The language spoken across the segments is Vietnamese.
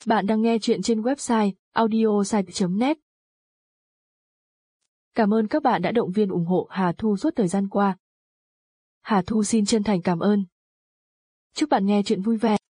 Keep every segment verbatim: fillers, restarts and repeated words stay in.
Bạn đang nghe chuyện trên website audiosite chấm net. Cảm ơn các bạn đã động viên ủng hộ Hà Thu suốt thời gian qua. Hà Thu xin chân thành cảm ơn. Chúc bạn nghe chuyện vui vẻ.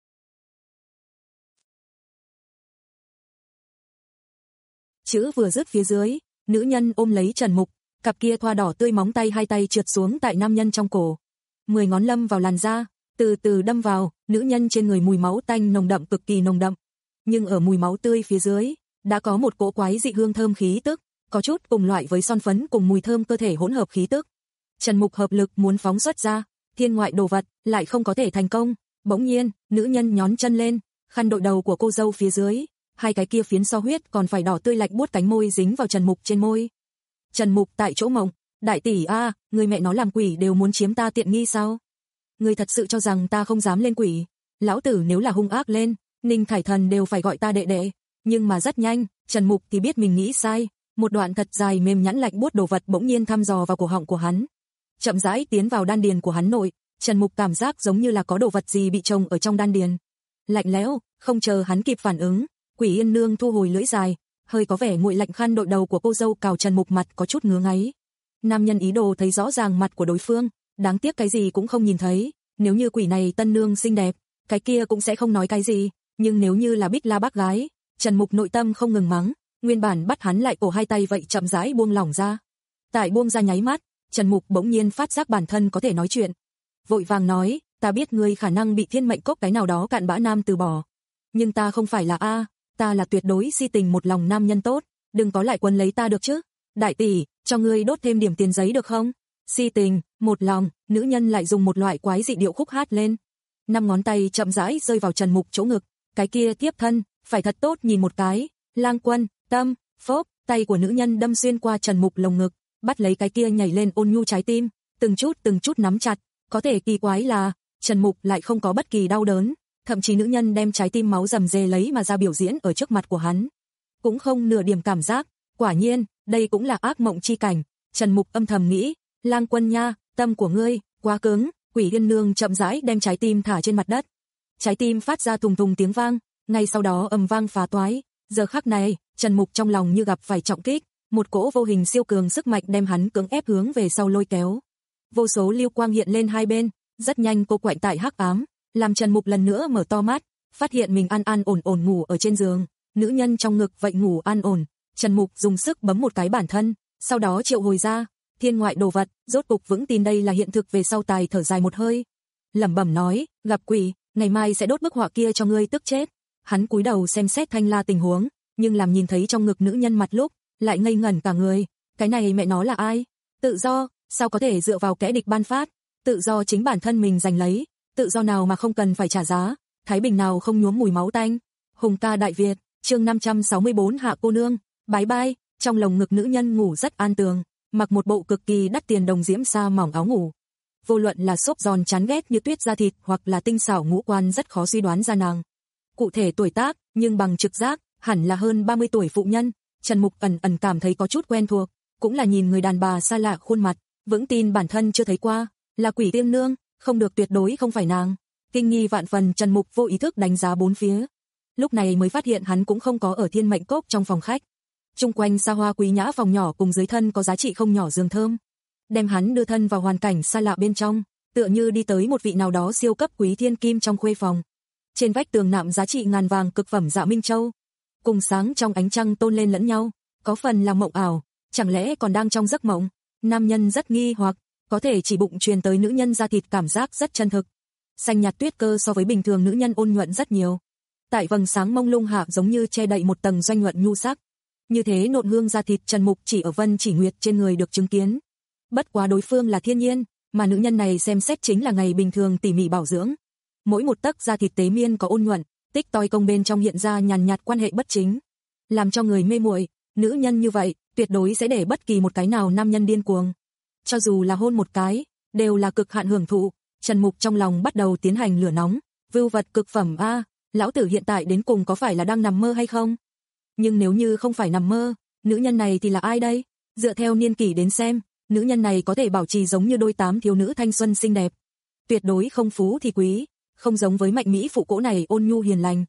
Chữ vừa dứt phía dưới, nữ nhân ôm lấy Trần Mục, cặp kia thoa đỏ tươi móng tay hai tay trượt xuống tại nam nhân trong cổ. Mười ngón lâm vào làn da, từ từ đâm vào, nữ nhân trên người mùi máu tanh nồng đậm cực kỳ nồng đậm. Nhưng ở mùi máu tươi phía dưới, đã có một cỗ quái dị hương thơm khí tức, có chút cùng loại với son phấn cùng mùi thơm cơ thể hỗn hợp khí tức. Trần Mục hợp lực muốn phóng xuất ra, thiên ngoại đồ vật, lại không có thể thành công. Bỗng nhiên, nữ nhân nhón chân lên, khăn đội đầu của cô dâu phía dưới, hai cái kia phiến so huyết còn phải đỏ tươi lạnh buốt cánh môi dính vào Trần Mục trên môi. Trần Mục tại chỗ mộng, đại tỷ a, à, người mẹ nó làm quỷ đều muốn chiếm ta tiện nghi sao? Người thật sự cho rằng ta không dám lên quỷ? Lão tử nếu là hung ác lên, Ninh Thải Thần đều phải gọi ta đệ đệ. Nhưng mà rất nhanh, Trần Mục thì biết mình nghĩ sai, một đoạn thật dài mềm nhẵn lạnh buốt đồ vật bỗng nhiên thăm dò vào cổ họng của hắn, chậm rãi tiến vào đan điền của hắn nội. Trần Mục cảm giác giống như là có đồ vật gì bị trồng ở trong đan điền. Lạnh lẽo, không chờ hắn kịp phản ứng, Quỷ Yên Nương thu hồi lưỡi dài, hơi có vẻ nguội lạnh khăn đội đầu của cô dâu cào Trần Mục mặt có chút ngứa ngáy. Nam nhân ý đồ thấy rõ ràng mặt của đối phương, đáng tiếc cái gì cũng không nhìn thấy. Nếu như quỷ này tân nương xinh đẹp, cái kia cũng sẽ không nói cái gì, nhưng nếu như là Bích La bác gái, Trần Mục nội tâm không ngừng mắng, nguyên bản bắt hắn lại cổ hai tay vậy chậm rãi buông lỏng ra. Tại buông ra nháy mắt, Trần Mục bỗng nhiên phát giác bản thân có thể nói chuyện. Vội vàng nói, ta biết ngươi khả năng bị thiên mệnh cốc cái nào đó cặn bã nam từ bỏ. Nhưng ta không phải là A, ta là tuyệt đối si tình một lòng nam nhân tốt, đừng có lại quấn lấy ta được chứ. Đại tỷ, cho ngươi đốt thêm điểm tiền giấy được không? Si tình, một lòng, nữ nhân lại dùng một loại quái dị điệu khúc hát lên. Năm ngón tay chậm rãi rơi vào Trần Mục chỗ ngực, cái kia tiếp thân, phải thật tốt nhìn một cái. Lang Quân, tâm, phốp, tay của nữ nhân đâm xuyên qua Trần Mục lồng ngực, bắt lấy cái kia nhảy lên ôn nhu trái tim, từng chút từng chút nắm chặt. Có thể kỳ quái là, Trần Mục lại không có bất kỳ đau đớn, thậm chí nữ nhân đem trái tim máu rầm rề lấy mà ra biểu diễn ở trước mặt của hắn, cũng không nửa điểm cảm giác. Quả nhiên, đây cũng là ác mộng chi cảnh. Trần Mục âm thầm nghĩ, Lang Quân nha, tâm của ngươi quá cứng. Quỷ Yên Nương chậm rãi đem trái tim thả trên mặt đất, trái tim phát ra thùng thùng tiếng vang, ngay sau đó ầm vang phá toái. Giờ khắc này, Trần Mục trong lòng như gặp phải trọng kích, một cỗ vô hình siêu cường sức mạnh đem hắn cưỡng ép hướng về sau lôi kéo. Vô số lưu quang hiện lên hai bên, rất nhanh cô quạnh tại hắc ám, làm Trần Mục lần nữa mở to mắt, phát hiện mình an an ổn ổn ngủ ở trên giường, nữ nhân trong ngực vậy ngủ an ổn. Trần Mục dùng sức bấm một cái bản thân, sau đó triệu hồi ra thiên ngoại đồ vật, rốt cục vững tin đây là hiện thực về sau tài thở dài một hơi, lẩm bẩm nói, gặp quỷ, ngày mai sẽ đốt bức họa kia cho ngươi tức chết. Hắn cúi đầu xem xét Thanh La tình huống, nhưng làm nhìn thấy trong ngực nữ nhân mặt lúc, lại ngây ngẩn cả người. Cái này mẹ nó là ai? Tự do, sao có thể dựa vào kẻ địch ban phát? Tự do chính bản thân mình giành lấy, tự do nào mà không cần phải trả giá, thái bình nào không nhuốm mùi máu tanh. Hùng ca Đại Việt, chương năm trăm sáu mươi bốn Hạ cô nương, bái bai. Trong lồng ngực nữ nhân ngủ rất an tường, mặc một bộ cực kỳ đắt tiền đồng diễm sa mỏng áo ngủ. Vô luận là xốp giòn chán ghét như tuyết da thịt hoặc là tinh xảo ngũ quan rất khó suy đoán ra nàng cụ thể tuổi tác, nhưng bằng trực giác, hẳn là hơn ba mươi tuổi phụ nhân. Trần Mục ẩn ẩn cảm thấy có chút quen thuộc, cũng là nhìn người đàn bà xa lạ khuôn mặt, vững tin bản thân chưa thấy qua, là Quỷ Tiên Nương, không được, tuyệt đối không phải nàng. Kinh nghi vạn phần, Trần Mục vô ý thức đánh giá bốn phía. Lúc này mới phát hiện hắn cũng không có ở Thiên Mệnh Cốc trong phòng khách. Chung quanh xa hoa quý nhã phòng nhỏ cùng dưới thân có giá trị không nhỏ giường thơm, đem hắn đưa thân vào hoàn cảnh xa lạ bên trong, tựa như đi tới một vị nào đó siêu cấp quý thiên kim trong khuê phòng. Trên vách tường nạm giá trị ngàn vàng cực phẩm Dạ Minh Châu, cùng sáng trong ánh trăng tôn lên lẫn nhau, có phần là mộng ảo, chẳng lẽ còn đang trong giấc mộng? Nam nhân rất nghi hoặc, có thể chỉ bụng truyền tới nữ nhân da thịt cảm giác rất chân thực. Xanh nhạt tuyết cơ so với bình thường nữ nhân ôn nhuận rất nhiều. Tại vầng sáng mông lung hạ giống như che đậy một tầng doanh nhuận nhu sắc. Như thế nộn hương da thịt Trần Mục chỉ ở Vân Chỉ Nguyệt trên người được chứng kiến. Bất quá đối phương là thiên nhiên, mà nữ nhân này xem xét chính là ngày bình thường tỉ mỉ bảo dưỡng. Mỗi một tấc da thịt tế miên có ôn nhuận, tích toi công bên trong hiện ra nhàn nhạt quan hệ bất chính, làm cho người mê muội. Nữ nhân như vậy, tuyệt đối sẽ để bất kỳ một cái nào nam nhân điên cuồng. Cho dù là hôn một cái, đều là cực hạn hưởng thụ. Trần Mục trong lòng bắt đầu tiến hành lửa nóng, vưu vật cực phẩm a, lão tử hiện tại đến cùng có phải là đang nằm mơ hay không? Nhưng nếu như không phải nằm mơ, nữ nhân này thì là ai đây? Dựa theo niên kỷ đến xem, nữ nhân này có thể bảo trì giống như đôi tám thiếu nữ thanh xuân xinh đẹp, tuyệt đối không phú thì quý, không giống với mạnh mỹ phụ cỗ này ôn nhu hiền lành.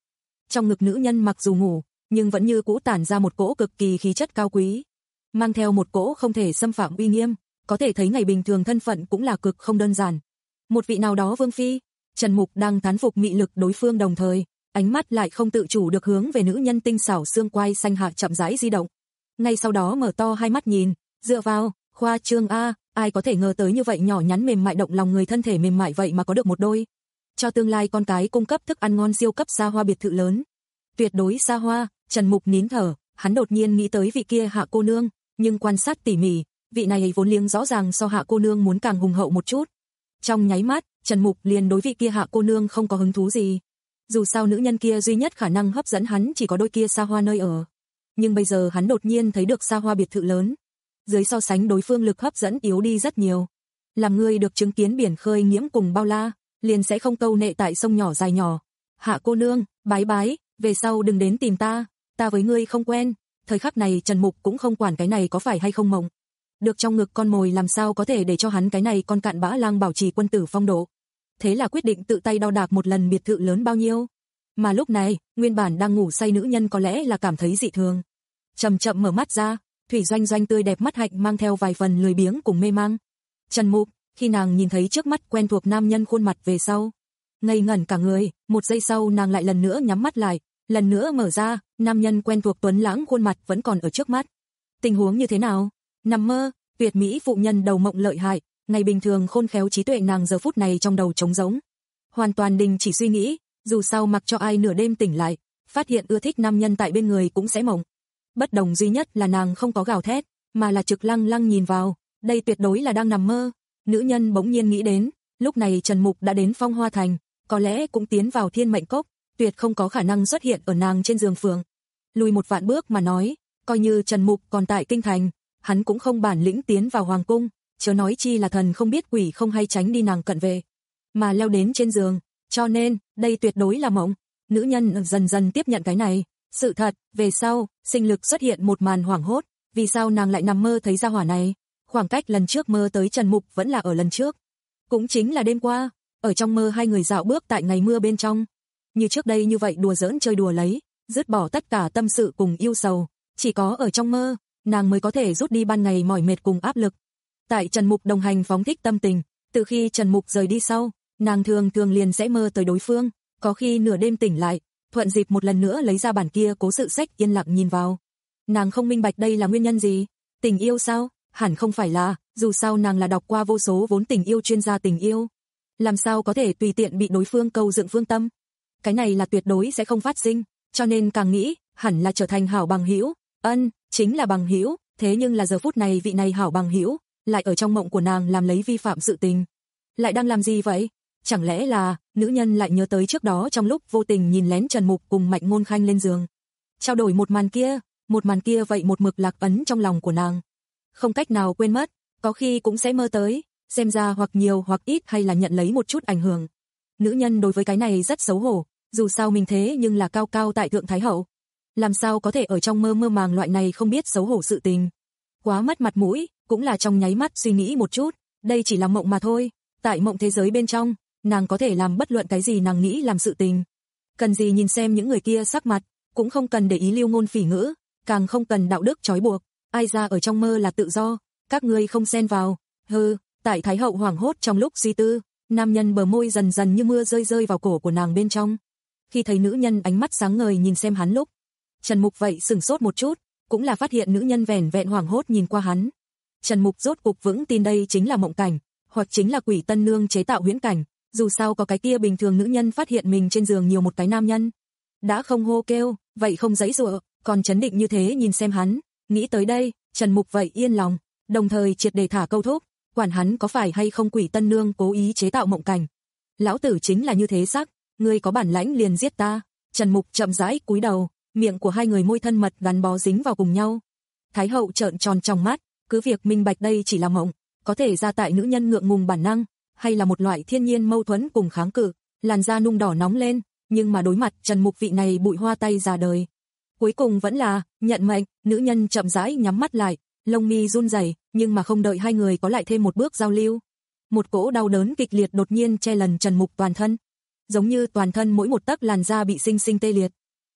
Trong ngực nữ nhân mặc dù ngủ, nhưng vẫn như cũ tản ra một cỗ cực kỳ khí chất cao quý, mang theo một cỗ không thể xâm phạm uy nghiêm, có thể thấy ngày bình thường thân phận cũng là cực không đơn giản. Một vị nào đó vương phi. Trần Mục đang thán phục mị lực đối phương, đồng thời, ánh mắt lại không tự chủ được hướng về nữ nhân tinh xảo xương quai xanh hạ chậm rãi di động. Ngay sau đó mở to hai mắt nhìn, dựa vào, khoa trương a, ai có thể ngờ tới như vậy nhỏ nhắn mềm mại động lòng người, thân thể mềm mại vậy mà có được một đôi cho tương lai con cái cung cấp thức ăn ngon siêu cấp xa hoa biệt thự lớn. Tuyệt đối xa hoa. Trần Mục nín thở, hắn đột nhiên nghĩ tới vị kia Hạ cô nương, nhưng quan sát tỉ mỉ, vị này vốn liếng rõ ràng so Hạ cô nương muốn càng hùng hậu một chút. Trong nháy mắt, Trần Mục liền đối vị kia Hạ cô nương không có hứng thú gì. Dù sao nữ nhân kia duy nhất khả năng hấp dẫn hắn chỉ có đôi kia xa hoa nơi ở. Nhưng bây giờ hắn đột nhiên thấy được xa hoa biệt thự lớn. Dưới so sánh đối phương lực hấp dẫn yếu đi rất nhiều. Làm người được chứng kiến biển khơi nghiễm cùng bao la, liền sẽ không câu nệ tại sông nhỏ dài nhỏ. Hạ cô nương, bái bái, về sau đừng đến tìm ta, ta với ngươi không quen. Thời khắc này Trần Mục cũng không quản cái này có phải hay không mộng. Được trong ngực con mồi làm sao có thể để cho hắn cái này con cạn bã lang bảo trì quân tử phong độ. Thế là quyết định tự tay đo đạc một lần biệt thự lớn bao nhiêu. Mà lúc này, nguyên bản đang ngủ say nữ nhân có lẽ là cảm thấy dị thường. Chậm chậm mở mắt ra, Thủy Doanh Doanh tươi đẹp mắt hạnh mang theo vài phần lười biếng cùng mê mang. Trần Mục, khi nàng nhìn thấy trước mắt quen thuộc nam nhân khuôn mặt về sau, ngây ngẩn cả người, một giây sau nàng lại lần nữa nhắm mắt lại, lần nữa mở ra, nam nhân quen thuộc tuấn lãng khuôn mặt vẫn còn ở trước mắt. Tình huống như thế nào? Nằm mơ, tuyệt mỹ phụ nhân đầu mộng lợi hại, ngày bình thường khôn khéo trí tuệ nàng giờ phút này trong đầu trống rỗng. Hoàn toàn đình chỉ suy nghĩ, dù sao mặc cho ai nửa đêm tỉnh lại, phát hiện ưa thích nam nhân tại bên người cũng sẽ mộng. Bất đồng duy nhất là nàng không có gào thét, mà là trực lăng lăng nhìn vào, đây tuyệt đối là đang nằm mơ. Nữ nhân bỗng nhiên nghĩ đến, lúc này Trần Mục đã đến Phong Hoa Thành, có lẽ cũng tiến vào Thiên Mệnh Cốc, tuyệt không có khả năng xuất hiện ở nàng trên giường phượng. Lùi một vạn bước mà nói, coi như Trần Mục còn tại kinh thành, hắn cũng không bản lĩnh tiến vào hoàng cung, chớ nói chi là thần không biết quỷ không hay tránh đi nàng cận về, mà leo đến trên giường, cho nên, đây tuyệt đối là mộng. Nữ nhân dần dần tiếp nhận cái này, sự thật, về sau, sinh lực xuất hiện một màn hoảng hốt, vì sao nàng lại nằm mơ thấy ra hỏa này? Khoảng cách lần trước mơ tới Trần Mục vẫn là ở lần trước, cũng chính là đêm qua, ở trong mơ hai người dạo bước tại ngày mưa bên trong, như trước đây như vậy đùa giỡn chơi đùa lấy, dứt bỏ tất cả tâm sự cùng yêu sầu, chỉ có ở trong mơ, nàng mới có thể rút đi ban ngày mỏi mệt cùng áp lực. Tại Trần Mục đồng hành phóng thích tâm tình, từ khi Trần Mục rời đi sau, nàng thường thường liền sẽ mơ tới đối phương, có khi nửa đêm tỉnh lại, thuận dịp một lần nữa lấy ra bản kia cố sự sách yên lặng nhìn vào. Nàng không minh bạch đây là nguyên nhân gì, tình yêu sao? Hẳn không phải là, dù sao nàng là đọc qua vô số vốn tình yêu chuyên gia tình yêu, làm sao có thể tùy tiện bị đối phương câu dựng phương tâm. Cái này là tuyệt đối sẽ không phát sinh, cho nên càng nghĩ, hẳn là trở thành hảo bằng hữu. Ân, chính là bằng hữu, thế nhưng là giờ phút này vị này hảo bằng hữu lại ở trong mộng của nàng làm lấy vi phạm sự tình. Lại đang làm gì vậy? Chẳng lẽ là, nữ nhân lại nhớ tới trước đó trong lúc vô tình nhìn lén Trần Mục cùng Mạnh Ngôn Khanh lên giường, trao đổi một màn kia, một màn kia vậy một mực lạc ấn trong lòng của nàng, không cách nào quên mất, có khi cũng sẽ mơ tới, xem ra hoặc nhiều hoặc ít hay là nhận lấy một chút ảnh hưởng. Nữ nhân đối với cái này rất xấu hổ, dù sao mình thế nhưng là cao cao tại thượng thái hậu, làm sao có thể ở trong mơ mơ màng loại này không biết xấu hổ sự tình. Quá mất mặt mũi, cũng là trong nháy mắt suy nghĩ một chút, đây chỉ là mộng mà thôi, tại mộng thế giới bên trong, nàng có thể làm bất luận cái gì nàng nghĩ làm sự tình. Cần gì nhìn xem những người kia sắc mặt, cũng không cần để ý lưu ngôn phỉ ngữ, càng không cần đạo đức trói buộc, ai ra ở trong mơ là tự do, các ngươi không xen vào. Hừ, tại thái hậu hoảng hốt trong lúc suy tư, nam nhân bờ môi dần dần như mưa rơi rơi vào cổ của nàng bên trong. Khi thấy nữ nhân ánh mắt sáng ngời nhìn xem hắn lúc, Trần Mục vậy sừng sốt một chút, cũng là phát hiện nữ nhân vẻn vẹn hoảng hốt nhìn qua hắn. Trần Mục rốt cục vững tin đây chính là mộng cảnh, hoặc chính là quỷ tân nương chế tạo huyễn cảnh, dù sao có cái kia bình thường nữ nhân phát hiện mình trên giường nhiều một cái nam nhân, đã không hô kêu, vậy không giãy giụa, còn chấn định như thế nhìn xem hắn. Nghĩ tới đây, Trần Mục vậy yên lòng, đồng thời triệt để thả câu thúc, quản hắn có phải hay không quỷ tân nương cố ý chế tạo mộng cảnh. Lão tử chính là như thế sắc, ngươi có bản lãnh liền giết ta. Trần Mục chậm rãi cúi đầu, miệng của hai người môi thân mật gắn bó dính vào cùng nhau. Thái hậu trợn tròn trong mắt, cứ việc minh bạch đây chỉ là mộng, có thể ra tại nữ nhân ngượng ngùng bản năng, hay là một loại thiên nhiên mâu thuẫn cùng kháng cự, làn da nung đỏ nóng lên, nhưng mà đối mặt Trần Mục vị này bụi hoa tay già đời, cuối cùng vẫn là nhận mệnh. Nữ nhân chậm rãi nhắm mắt lại, lông mi run rẩy, nhưng mà không đợi hai người có lại thêm một bước giao lưu, một cỗ đau đớn kịch liệt đột nhiên che lần Trần Mục toàn thân, giống như toàn thân mỗi một tấc làn da bị sinh sinh tê liệt.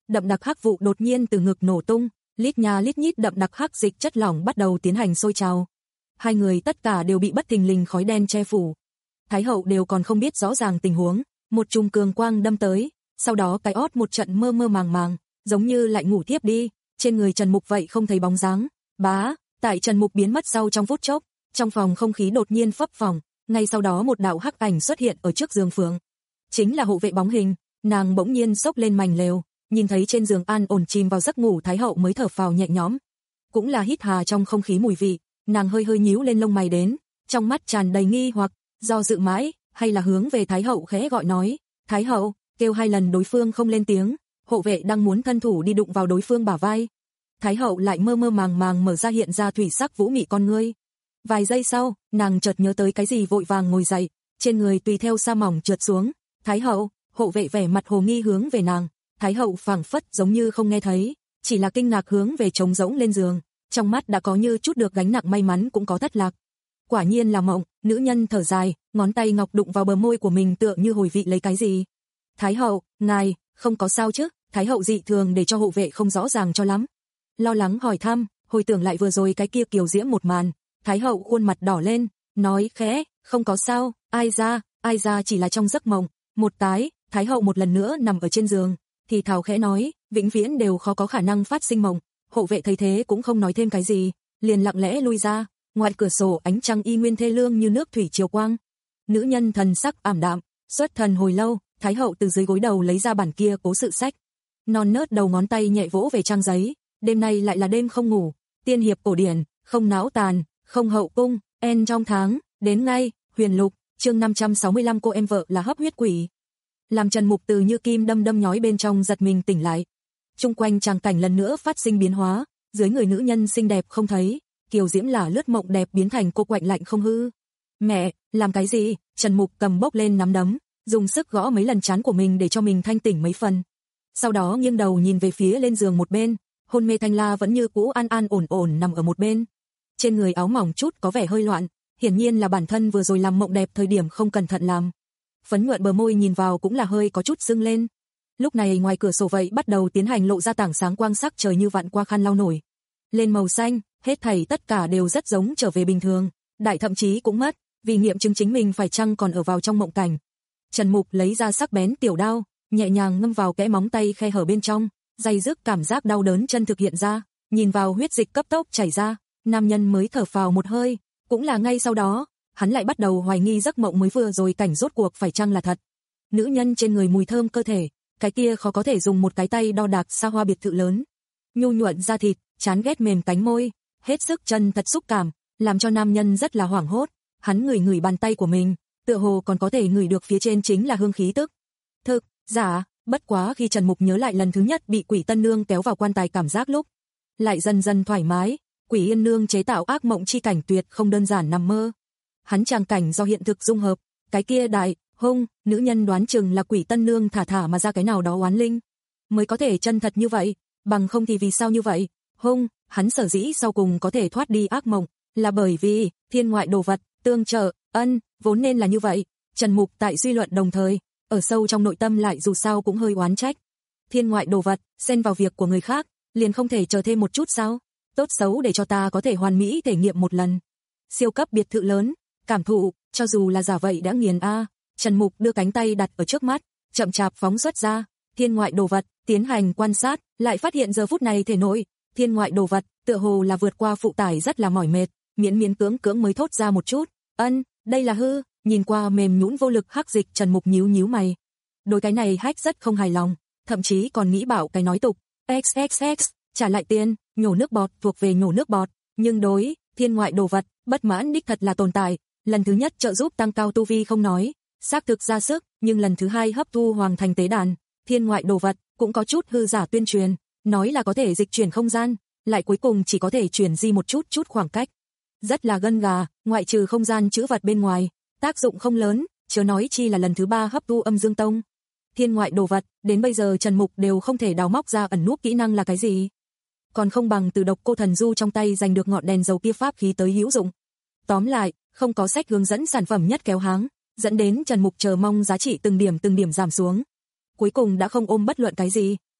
đậm đặc hắc vụ đột nhiên từ ngực nổ tung, lít nha lít nhít đậm đặc hắc dịch chất lỏng bắt đầu tiến hành sôi trào. Hai người tất cả đều bị bất thình lình khói đen che phủ. Thái hậu đều còn không biết rõ ràng tình huống, một chùm cường quang đâm tới, sau đó cái ót một trận mơ mơ màng màng, giống như lại ngủ thiếp đi, trên người Trần Mục vậy không thấy bóng dáng. Bá, tại Trần Mục biến mất sau trong phút chốc, trong phòng không khí đột nhiên phấp phồng, ngay sau đó một đạo hắc ảnh xuất hiện ở trước giường Phượng. Chính là hộ vệ bóng hình, nàng bỗng nhiên xốc lên mành lều, nhìn thấy trên giường an ổn chìm vào giấc ngủ Thái hậu mới thở phào nhẹ nhõm. Cũng là hít hà trong không khí mùi vị, nàng hơi hơi nhíu lên lông mày đến, trong mắt tràn đầy nghi hoặc, do dự mãi, hay là hướng về Thái hậu khẽ gọi nói, Thái hậu, kêu hai lần đối phương không lên tiếng, hộ vệ đang muốn thân thủ đi đụng vào đối phương bả vai. Thái hậu lại mơ mơ màng màng mở ra hiện ra thủy sắc vũ mị con ngươi. Vài giây sau, nàng chợt nhớ tới cái gì vội vàng ngồi dậy, trên người tùy theo sa mỏng trượt xuống. Thái hậu, hộ vệ vẻ mặt hồ nghi hướng về nàng, Thái hậu phảng phất giống như không nghe thấy, chỉ là kinh ngạc hướng về trống rỗng lên giường, trong mắt đã có như chút được gánh nặng may mắn cũng có thất lạc. Quả nhiên là mộng, nữ nhân thở dài, ngón tay ngọc đụng vào bờ môi của mình tựa như hồi vị lấy cái gì. Thái hậu, ngài, không có sao chứ? Thái hậu dị thường để cho hộ vệ không rõ ràng cho lắm. Lo lắng hỏi thăm, hồi tưởng lại vừa rồi cái kia kiều diễm một màn, Thái hậu khuôn mặt đỏ lên, nói khẽ, không có sao, ai ra, ai ra chỉ là trong giấc mộng. Một tái, Thái hậu một lần nữa nằm ở trên giường, thì thào khẽ nói, vĩnh viễn đều khó có khả năng phát sinh mộng. Hộ vệ thấy thế cũng không nói thêm cái gì, liền lặng lẽ lui ra. Ngoài cửa sổ ánh trăng y nguyên thê lương như nước thủy triều quang. Nữ nhân thần sắc ảm đạm, xuất thần hồi lâu, Thái hậu từ dưới gối đầu lấy ra bản kia cố sự sách. Non nớt đầu ngón tay nhẹ vỗ về trang giấy, đêm nay lại là đêm không ngủ, tiên hiệp cổ điển, không não tàn, không hậu cung, en trong tháng, đến ngay, huyền lục, chương năm trăm sáu mươi lăm cô em vợ là hấp huyết quỷ. Làm Trần Mục từ như kim đâm đâm nhói bên trong giật mình tỉnh lại. Trung quanh tràng cảnh lần nữa phát sinh biến hóa, dưới người nữ nhân xinh đẹp không thấy, kiều diễm là lướt mộng đẹp biến thành cô quạnh lạnh không hư. Mẹ, làm cái gì? Trần Mục cầm bốc lên nắm đấm, dùng sức gõ mấy lần trán của mình để cho mình thanh tỉnh mấy phần. Sau đó nghiêng đầu nhìn về phía lên giường một bên, hôn mê Thanh La vẫn như cũ an an ổn ổn nằm ở một bên. Trên người áo mỏng chút có vẻ hơi loạn, hiển nhiên là bản thân vừa rồi làm mộng đẹp thời điểm không cẩn thận làm. Phấn nhuận bờ môi nhìn vào cũng là hơi có chút sưng lên. Lúc này ngoài cửa sổ vậy bắt đầu tiến hành lộ ra tảng sáng quang sắc trời như vạn qua khăn lau nổi lên màu xanh, hết thảy tất cả đều rất giống trở về bình thường, đại thậm chí cũng mất, vì nghiệm chứng chính mình phải chăng còn ở vào trong mộng cảnh. Trần Mục lấy ra sắc bén tiểu đao, nhẹ nhàng ngâm vào kẽ móng tay khe hở bên trong, dây dứt cảm giác đau đớn chân thực hiện ra, nhìn vào huyết dịch cấp tốc chảy ra, nam nhân mới thở phào một hơi, cũng là ngay sau đó, hắn lại bắt đầu hoài nghi giấc mộng mới vừa rồi cảnh rốt cuộc phải chăng là thật. Nữ nhân trên người mùi thơm cơ thể, cái kia khó có thể dùng một cái tay đo đạc xa hoa biệt thự lớn. Nhu nhuận da thịt, chán ghét mềm cánh môi, hết sức chân thật xúc cảm, làm cho nam nhân rất là hoảng hốt, hắn ngửi ngửi bàn tay của mình, tựa hồ còn có thể ngửi được phía trên chính là hương khí tức. Thực, giả, bất quá khi Trần Mục nhớ lại lần thứ nhất bị Quỷ Tân Nương kéo vào quan tài cảm giác lúc, lại dần dần thoải mái, Quỷ Yên Nương chế tạo ác mộng chi cảnh tuyệt không đơn giản nằm mơ. Hắn tràng cảnh do hiện thực dung hợp, cái kia đại, hung, nữ nhân đoán chừng là Quỷ Tân Nương thả thả mà ra cái nào đó oán linh, mới có thể chân thật như vậy, bằng không thì vì sao như vậy? Hung, hắn sở dĩ sau cùng có thể thoát đi ác mộng, là bởi vì thiên ngoại đồ vật, tương trợ, ân, vốn nên là như vậy. Trần Mục tại suy luận đồng thời, ở sâu trong nội tâm lại dù sao cũng hơi oán trách. Thiên ngoại đồ vật, xen vào việc của người khác, liền không thể chờ thêm một chút sao? Tốt xấu để cho ta có thể hoàn mỹ thể nghiệm một lần. Siêu cấp biệt thự lớn, cảm thụ, cho dù là giả vậy đã nghiền a. Trần Mục đưa cánh tay đặt ở trước mắt, chậm chạp phóng xuất ra, thiên ngoại đồ vật, tiến hành quan sát, lại phát hiện giờ phút này thể nội, thiên ngoại đồ vật, tựa hồ là vượt qua phụ tải rất là mỏi mệt, miễn miễn cưỡng cưỡng mới thốt ra một chút, ân, đây là hư, nhìn qua mềm nhũn vô lực hắc dịch Trần Mục nhíu nhíu mày. Đối cái này hách rất không hài lòng, thậm chí còn nghĩ bảo cái nói tục, xx xx, trả lại tiền, nhổ nước bọt thuộc về nhổ nước bọt, nhưng đối, thiên ngoại đồ vật, bất mãn đích thật là tồn tại, lần thứ nhất trợ giúp tăng cao tu vi không nói, xác thực ra sức, nhưng lần thứ hai hấp thu hoàng thành tế đàn, thiên ngoại đồ vật, cũng có chút hư giả tuyên truyền, nói là có thể dịch chuyển không gian, lại cuối cùng chỉ có thể chuyển di một chút chút khoảng cách. Rất là gân gà, ngoại trừ không gian chữ vật bên ngoài, tác dụng không lớn, chớ nói chi là lần thứ ba hấp thu âm dương tông. Thiên ngoại đồ vật, đến bây giờ Trần Mục đều không thể đào móc ra ẩn núp kỹ năng là cái gì. Còn không bằng từ độc cô thần du trong tay giành được ngọn đèn dầu kia pháp khí tới hữu dụng. Tóm lại, không có sách hướng dẫn sản phẩm nhất kéo háng, dẫn đến Trần Mục chờ mong giá trị từng điểm từng điểm giảm xuống. Cuối cùng đã không ôm bất luận cái gì,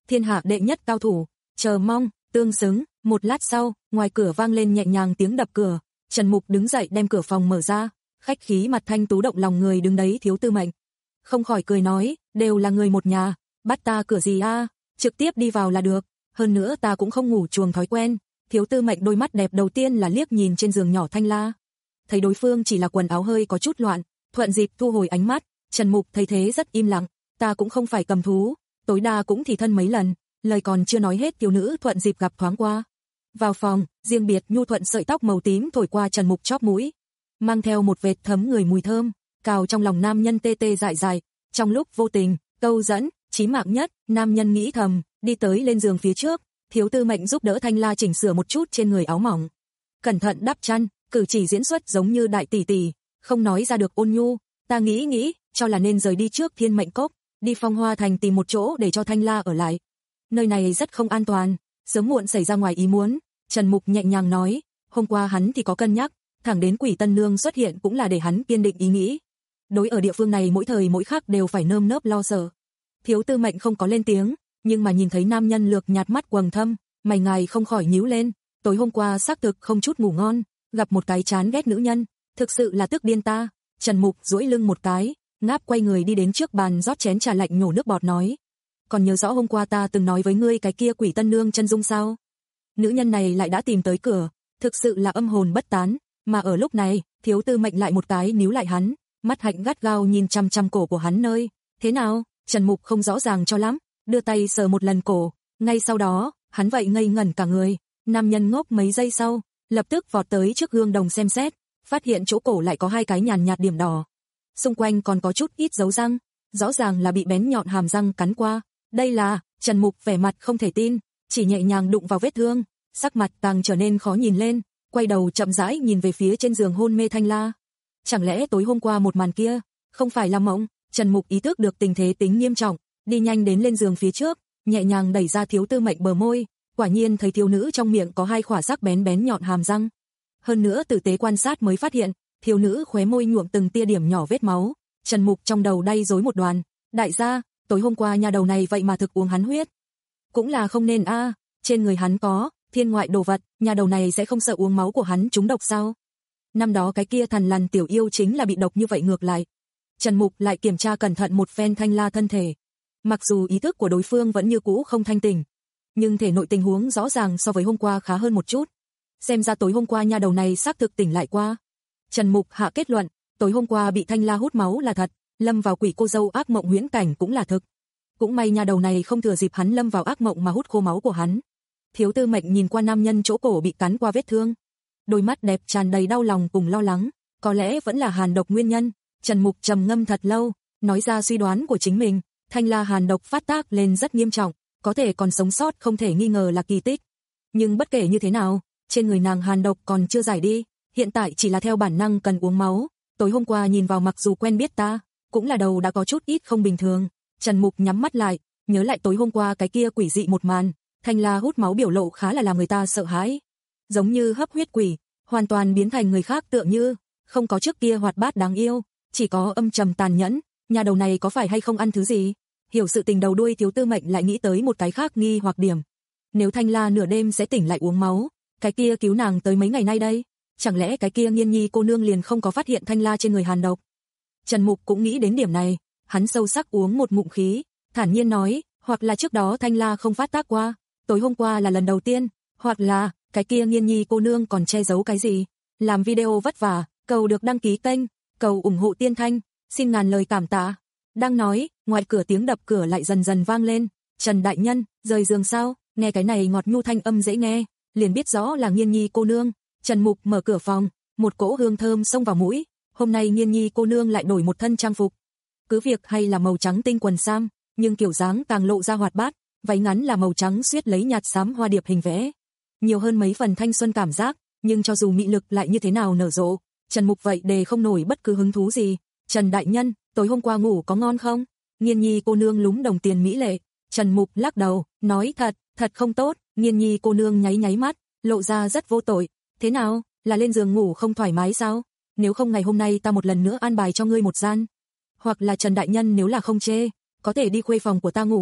thiên hạ đệ nhất cao thủ, chờ mong, tương xứng. Một lát sau, ngoài cửa vang lên nhẹ nhàng tiếng đập cửa, Trần Mục đứng dậy đem cửa phòng mở ra, khách khí mặt thanh tú động lòng người đứng đấy Thiếu Tư Mệnh. Không khỏi cười nói, đều là người một nhà, bắt ta cửa gì a, trực tiếp đi vào là được, hơn nữa ta cũng không ngủ chuồng thói quen. Thiếu Tư Mệnh đôi mắt đẹp đầu tiên là liếc nhìn trên giường nhỏ Thanh La. Thấy đối phương chỉ là quần áo hơi có chút loạn, thuận dịp thu hồi ánh mắt, Trần Mục thấy thế rất im lặng, ta cũng không phải cầm thú, tối đa cũng thì thân mấy lần, lời còn chưa nói hết thiếu nữ thuận dịp gặp thoáng qua. Vào phòng, riêng biệt nhu thuận sợi tóc màu tím thổi qua Trần Mục chóp mũi, mang theo một vệt thấm người mùi thơm, cào trong lòng nam nhân tê tê dại dại, trong lúc vô tình, câu dẫn, chí mạng nhất, nam nhân nghĩ thầm, đi tới lên giường phía trước, Thiếu Tư Mệnh giúp đỡ Thanh La chỉnh sửa một chút trên người áo mỏng, cẩn thận đắp chăn, cử chỉ diễn xuất giống như đại tỷ tỷ, không nói ra được ôn nhu, ta nghĩ nghĩ, cho là nên rời đi trước Thiên Mệnh Cốc, đi Phong Hoa Thành tìm một chỗ để cho Thanh La ở lại. Nơi này rất không an toàn, sớm muộn xảy ra ngoài ý muốn. Trần Mục nhẹ nhàng nói, hôm qua hắn thì có cân nhắc, thẳng đến Quỷ Tân Nương xuất hiện cũng là để hắn kiên định ý nghĩ. Đối ở địa phương này mỗi thời mỗi khắc đều phải nơm nớp lo sợ. Thiếu Tư Mệnh không có lên tiếng, nhưng mà nhìn thấy nam nhân lược nhạt mắt quầng thâm, mày ngài không khỏi nhíu lên, tối hôm qua xác thực không chút ngủ ngon, gặp một cái chán ghét nữ nhân, thực sự là tức điên ta. Trần Mục duỗi lưng một cái, ngáp quay người đi đến trước bàn rót chén trà lạnh nhổ nước bọt nói, còn nhớ rõ hôm qua ta từng nói với ngươi cái kia Quỷ Tân Nương chân dung sao? Nữ nhân này lại đã tìm tới cửa, thực sự là âm hồn bất tán, mà ở lúc này, Thiếu Tư Mệnh lại một cái níu lại hắn, mắt hạnh gắt gao nhìn chăm chăm cổ của hắn nơi, thế nào? Trần Mục không rõ ràng cho lắm, đưa tay sờ một lần cổ, ngay sau đó, hắn vậy ngây ngẩn cả người, nam nhân ngốc mấy giây sau, lập tức vọt tới trước gương đồng xem xét, phát hiện chỗ cổ lại có hai cái nhàn nhạt điểm đỏ. Xung quanh còn có chút ít dấu răng, rõ ràng là bị bén nhọn hàm răng cắn qua. Đây là, Trần Mục vẻ mặt không thể tin, chỉ nhẹ nhàng đụng vào vết thương, sắc mặt càng trở nên khó nhìn lên, quay đầu chậm rãi nhìn về phía trên giường hôn mê Thanh La. Chẳng lẽ tối hôm qua một màn kia, không phải là mộng? Trần Mục ý thức được tình thế tính nghiêm trọng, đi nhanh đến lên giường phía trước, nhẹ nhàng đẩy ra Thiếu Tư Mệnh bờ môi, quả nhiên thấy thiếu nữ trong miệng có hai khỏa sắc bén bén nhọn hàm răng. Hơn nữa tử tế quan sát mới phát hiện, thiếu nữ khóe môi nhuộm từng tia điểm nhỏ vết máu. Trần Mục trong đầu đay rối một đoàn, đại gia, tối hôm qua nhà đầu này vậy mà thực uống hắn huyết. Cũng là không nên a, trên người hắn có thiên ngoại đồ vật, nhà đầu này sẽ không sợ uống máu của hắn trúng độc sao? Năm đó cái kia thằn lằn tiểu yêu chính là bị độc như vậy ngược lại. Trần Mục lại kiểm tra cẩn thận một phen Thanh La thân thể. Mặc dù ý thức của đối phương vẫn như cũ không thanh tỉnh, nhưng thể nội tình huống rõ ràng so với hôm qua khá hơn một chút. Xem ra tối hôm qua nhà đầu này xác thực tỉnh lại qua. Trần Mục hạ kết luận, tối hôm qua bị Thanh La hút máu là thật, lâm vào quỷ cô dâu ác mộng huyễn cảnh cũng là thực. Cũng may nhà đầu này không thừa dịp hắn lâm vào ác mộng mà hút khô máu của hắn. Thiếu Tư Mệnh nhìn qua nam nhân chỗ cổ bị cắn qua vết thương, đôi mắt đẹp tràn đầy đau lòng cùng lo lắng, có lẽ vẫn là hàn độc nguyên nhân. Trần Mục trầm ngâm thật lâu, nói ra suy đoán của chính mình, Thanh La hàn độc phát tác lên rất nghiêm trọng, có thể còn sống sót không thể nghi ngờ là kỳ tích. Nhưng bất kể như thế nào, trên người nàng hàn độc còn chưa giải đi, hiện tại chỉ là theo bản năng cần uống máu. Tối hôm qua nhìn vào mặc dù quen biết ta, cũng là đầu đã có chút ít không bình thường. Trần Mục nhắm mắt lại, nhớ lại tối hôm qua cái kia quỷ dị một màn, Thanh La hút máu biểu lộ khá là làm người ta sợ hãi, giống như hấp huyết quỷ, hoàn toàn biến thành người khác, tựa như không có trước kia hoạt bát đáng yêu, chỉ có âm trầm tàn nhẫn. Nhà đầu này có phải hay không ăn thứ gì? Hiểu sự tình đầu đuôi, Thiếu Tư Mệnh lại nghĩ tới một cái khác nghi hoặc điểm. Nếu Thanh La nửa đêm sẽ tỉnh lại uống máu, cái kia cứu nàng tới mấy ngày nay đây, chẳng lẽ cái kia Nghiên Nhi cô nương liền không có phát hiện Thanh La trên người hàn độc? Trần Mục cũng nghĩ đến điểm này, hắn sâu sắc uống một ngụm khí, thản nhiên nói, hoặc là trước đó Thanh La không phát tác qua, tối hôm qua là lần đầu tiên, hoặc là cái kia Nghiên Nhi cô nương còn che giấu cái gì. Làm video vất vả, cầu được đăng ký kênh, cầu ủng hộ Tiên Thanh, xin ngàn lời cảm tạ. Đang nói, ngoài cửa tiếng đập cửa lại dần dần vang lên. Trần đại nhân, rời giường sao? Nghe cái này ngọt nhu thanh âm dễ nghe, liền biết rõ là Nghiên Nhi cô nương. Trần Mục mở cửa phòng, một cỗ hương thơm xông vào mũi. Hôm nay Nghiên Nhi cô nương lại đổi một thân trang phục, cứ việc hay là màu trắng tinh quần sam, nhưng kiểu dáng càng lộ ra hoạt bát, váy ngắn là màu trắng xuyết lấy nhạt xám hoa điệp hình vẽ, nhiều hơn mấy phần thanh xuân cảm giác, nhưng cho dù mị lực lại như thế nào nở rộ, Trần Mục vậy đề không nổi bất cứ hứng thú gì. Trần đại nhân, tối hôm qua ngủ có ngon không? Nghiên Nhi cô nương lúm đồng tiền mỹ lệ. Trần Mục lắc đầu, nói thật, thật không tốt. Nghiên Nhi cô nương nháy nháy mắt, lộ ra rất vô tội. Thế nào, là lên giường ngủ không thoải mái sao? Nếu không ngày hôm nay ta một lần nữa an bài cho ngươi một gian. Hoặc là Trần đại nhân nếu là không chê, có thể đi khuê phòng của ta ngủ.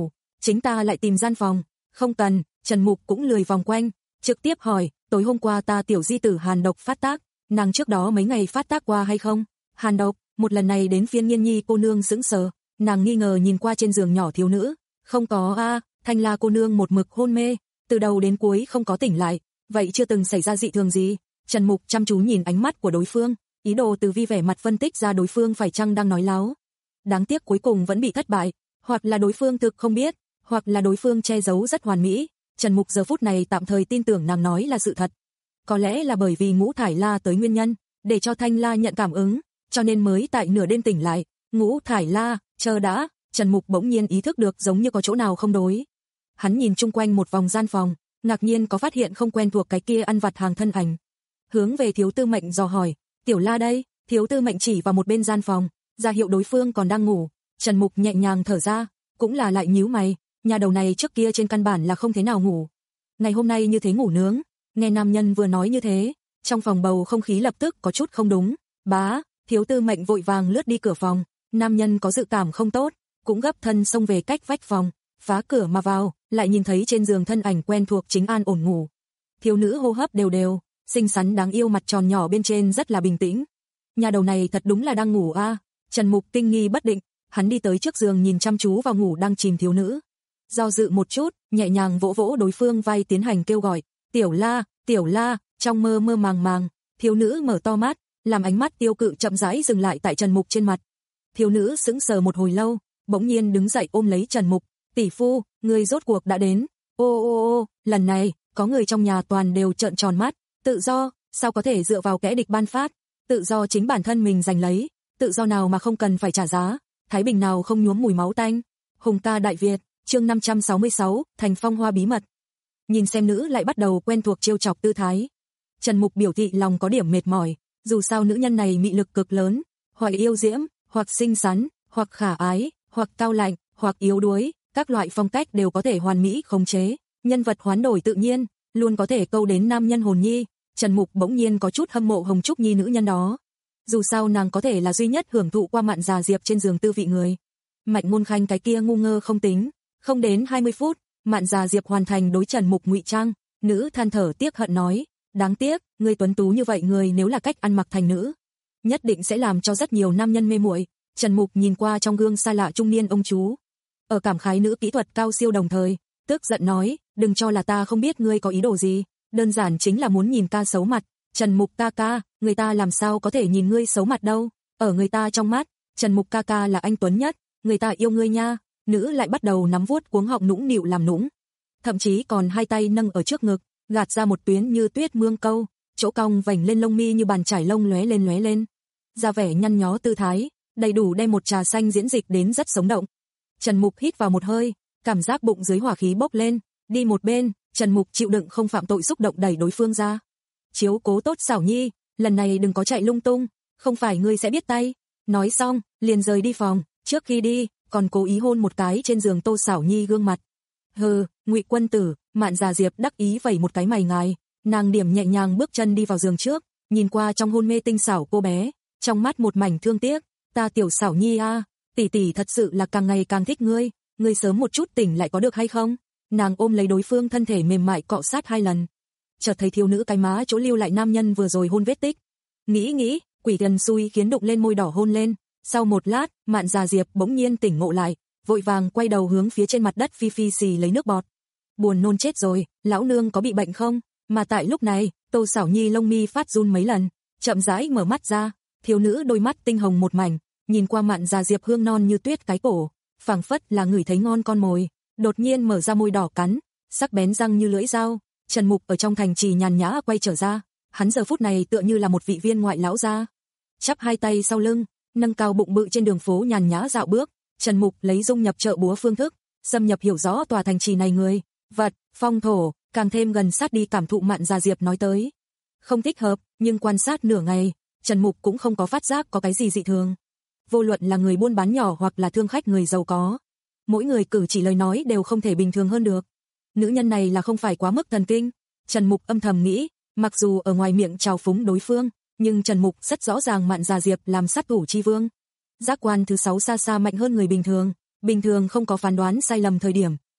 chính ta lại tìm gian phòng. Không cần, Trần Mục cũng lười vòng quanh, trực tiếp hỏi, tối hôm qua ta tiểu di tử hàn độc phát tác, nàng trước đó mấy ngày phát tác qua hay không? Hàn độc, một lần này đến phiên Nghiên Nhi cô nương sững sờ, nàng nghi ngờ nhìn qua trên giường nhỏ thiếu nữ, không có a, Thanh La cô nương một mực hôn mê, từ đầu đến cuối không có tỉnh lại, vậy chưa từng xảy ra dị thường gì. Trần Mục chăm chú nhìn ánh mắt của đối phương, ý đồ từ vi vẻ mặt phân tích ra đối phương phải chăng đang nói láo. Đáng tiếc cuối cùng vẫn bị thất bại, hoặc là đối phương thực không biết, hoặc là đối phương che giấu rất hoàn mỹ. Trần Mục giờ phút này tạm thời tin tưởng nàng nói là sự thật. Có lẽ là bởi vì Ngũ Thải La tới nguyên nhân, để cho Thanh La nhận cảm ứng, cho nên mới tại nửa đêm tỉnh lại. Ngũ Thải La, chờ đã, Trần Mục bỗng nhiên ý thức được giống như có chỗ nào không đối. Hắn nhìn chung quanh một vòng gian phòng, ngạc nhiên có phát hiện không quen thuộc cái kia ăn vặt hàng thân ảnh. Hướng về Thiếu Tư Mệnh dò hỏi, Tiểu La đây? Thiếu Tư Mệnh chỉ vào một bên gian phòng, ra hiệu đối phương còn đang ngủ. Trần Mục nhẹ nhàng thở ra, cũng là lại nhíu mày, nhà đầu này trước kia trên căn bản là không thế nào ngủ. Ngày hôm nay như thế ngủ nướng, nghe nam nhân vừa nói như thế, trong phòng bầu không khí lập tức có chút không đúng. Bá, Thiếu Tư Mệnh vội vàng lướt đi cửa phòng, nam nhân có dự cảm không tốt, cũng gấp thân xông về cách vách phòng, phá cửa mà vào, lại nhìn thấy trên giường thân ảnh quen thuộc chính an ổn ngủ. Thiếu nữ hô hấp đều đều, xinh xắn đáng yêu mặt tròn nhỏ bên trên rất là bình tĩnh. Nhà đầu này thật đúng là đang ngủ a. À. Trần Mục kinh nghi bất định, hắn đi tới trước giường nhìn chăm chú vào ngủ đang chìm thiếu nữ. Do dự một chút, nhẹ nhàng vỗ vỗ đối phương vai tiến hành kêu gọi, Tiểu La, Tiểu La, trong mơ mơ màng màng, thiếu nữ mở to mắt, làm ánh mắt tiêu cự chậm rãi dừng lại tại Trần Mục trên mặt. Thiếu nữ sững sờ một hồi lâu, bỗng nhiên đứng dậy ôm lấy Trần Mục, tỷ phu, người rốt cuộc đã đến. Ô ô ô, lần này, có người trong nhà toàn đều trợn tròn mắt, tự do, sao có thể dựa vào kẻ địch ban phát, tự do chính bản thân mình giành lấy, tự do nào mà không cần phải trả giá, thái bình nào không nhuốm mùi máu tanh. Hùng ca Đại Việt, chương năm trăm sáu mươi sáu, Thành Phong Hoa bí mật. Nhìn xem nữ lại bắt đầu quen thuộc trêu chọc tư thái. Trần Mục biểu thị lòng có điểm mệt mỏi, dù sao nữ nhân này mị lực cực lớn, hoặc yêu diễm, hoặc xinh xắn, hoặc khả ái, hoặc cao lạnh, hoặc yếu đuối, các loại phong cách đều có thể hoàn mỹ khống chế, nhân vật hoán đổi tự nhiên, luôn có thể câu đến nam nhân hồn nhi. Trần Mục bỗng nhiên có chút hâm mộ Hồng Trúc Nhi nữ nhân đó. Dù sao nàng có thể là duy nhất hưởng thụ qua Mạn Già Diệp trên giường tư vị người. Mạnh Ngôn Khanh cái kia ngu ngơ không tính, không đến hai mươi phút, Mạn Già Diệp hoàn thành đối Trần Mục ngụy trang, nữ than thở tiếc hận nói, đáng tiếc, người tuấn tú như vậy người nếu là cách ăn mặc thành nữ, nhất định sẽ làm cho rất nhiều nam nhân mê muội. Trần Mục nhìn qua trong gương xa lạ trung niên ông chú, ở cảm khái nữ kỹ thuật cao siêu đồng thời, tức giận nói, đừng cho là ta không biết ngươi có ý đồ gì, đơn giản chính là muốn nhìn ca xấu mặt. Trần Mục ca ca, người ta làm sao có thể nhìn ngươi xấu mặt đâu, ở người ta trong mắt, Trần Mục ca ca là anh tuấn nhất, người ta yêu ngươi nha. Nữ lại bắt đầu nắm vuốt cuống họng nũng nịu làm nũng, thậm chí còn hai tay nâng ở trước ngực, gạt ra một tuyến như tuyết mương câu, chỗ cong vành lên lông mi như bàn chải lông lóe lên lóe lên, ra vẻ nhăn nhó tư thái, đầy đủ đem một trà xanh diễn dịch đến rất sống động. Trần Mục hít vào một hơi, cảm giác bụng dưới hỏa khí bốc lên, đi một bên, Trần Mục chịu đựng không phạm tội xúc động đẩy đối phương ra. Chiếu cố tốt Xảo Nhi, lần này đừng có chạy lung tung, không phải ngươi sẽ biết tay. Nói xong, liền rời đi phòng, trước khi đi, còn cố ý hôn một cái trên giường Tô Xảo Nhi gương mặt. Hừ, Ngụy Quân Tử, Mạn Già Diệp đắc ý vẩy một cái mày ngài, nàng điểm nhẹ nhàng bước chân đi vào giường trước, nhìn qua trong hôn mê tinh xảo cô bé, trong mắt một mảnh thương tiếc, ta tiểu Xảo Nhi a, tỷ tỷ thật sự là càng ngày càng thích ngươi, ngươi sớm một chút tỉnh lại có được hay không? Nàng ôm lấy đối phương thân thể mềm mại cọ sát hai lần, chợt thấy thiếu nữ cái má chỗ lưu lại nam nhân vừa rồi hôn vết tích. Nghĩ nghĩ, quỷ gần xui khiến đụng lên môi đỏ hôn lên. Sau một lát, Mạn Già Diệp bỗng nhiên tỉnh ngộ lại, vội vàng quay đầu hướng phía trên mặt đất phi phi xì lấy nước bọt. Buồn nôn chết rồi, lão nương có bị bệnh không? Mà tại lúc này, Tô Xảo Nhi lông mi phát run mấy lần, chậm rãi mở mắt ra, thiếu nữ đôi mắt tinh hồng một mảnh, nhìn qua Mạn Già Diệp hương non như tuyết cái cổ, phảng phất là ngửi thấy ngon con mồi, đột nhiên mở ra môi đỏ cắn, sắc bén răng như lưỡi dao. Trần Mục ở trong thành trì nhàn nhã quay trở ra, hắn giờ phút này tựa như là một vị viên ngoại lão gia, chắp hai tay sau lưng, nâng cao bụng bự trên đường phố nhàn nhã dạo bước. Trần Mục lấy dung nhập chợ búa phương thức, xâm nhập hiểu rõ tòa thành trì này người, vật, phong thổ, càng thêm gần sát đi cảm thụ Mạn Già Diệp nói tới. Không thích hợp, nhưng quan sát nửa ngày, Trần Mục cũng không có phát giác có cái gì dị thường. Vô luận là người buôn bán nhỏ hoặc là thương khách người giàu có, mỗi người cử chỉ lời nói đều không thể bình thường hơn được. Nữ nhân này là không phải quá mức thần kinh. Trần Mục âm thầm nghĩ, mặc dù ở ngoài miệng trào phúng đối phương, nhưng Trần Mục rất rõ ràng Mạn Già Diệp làm sát thủ chi vương. Giác quan thứ sáu xa xa mạnh hơn người bình thường, bình thường không có phán đoán sai lầm thời điểm,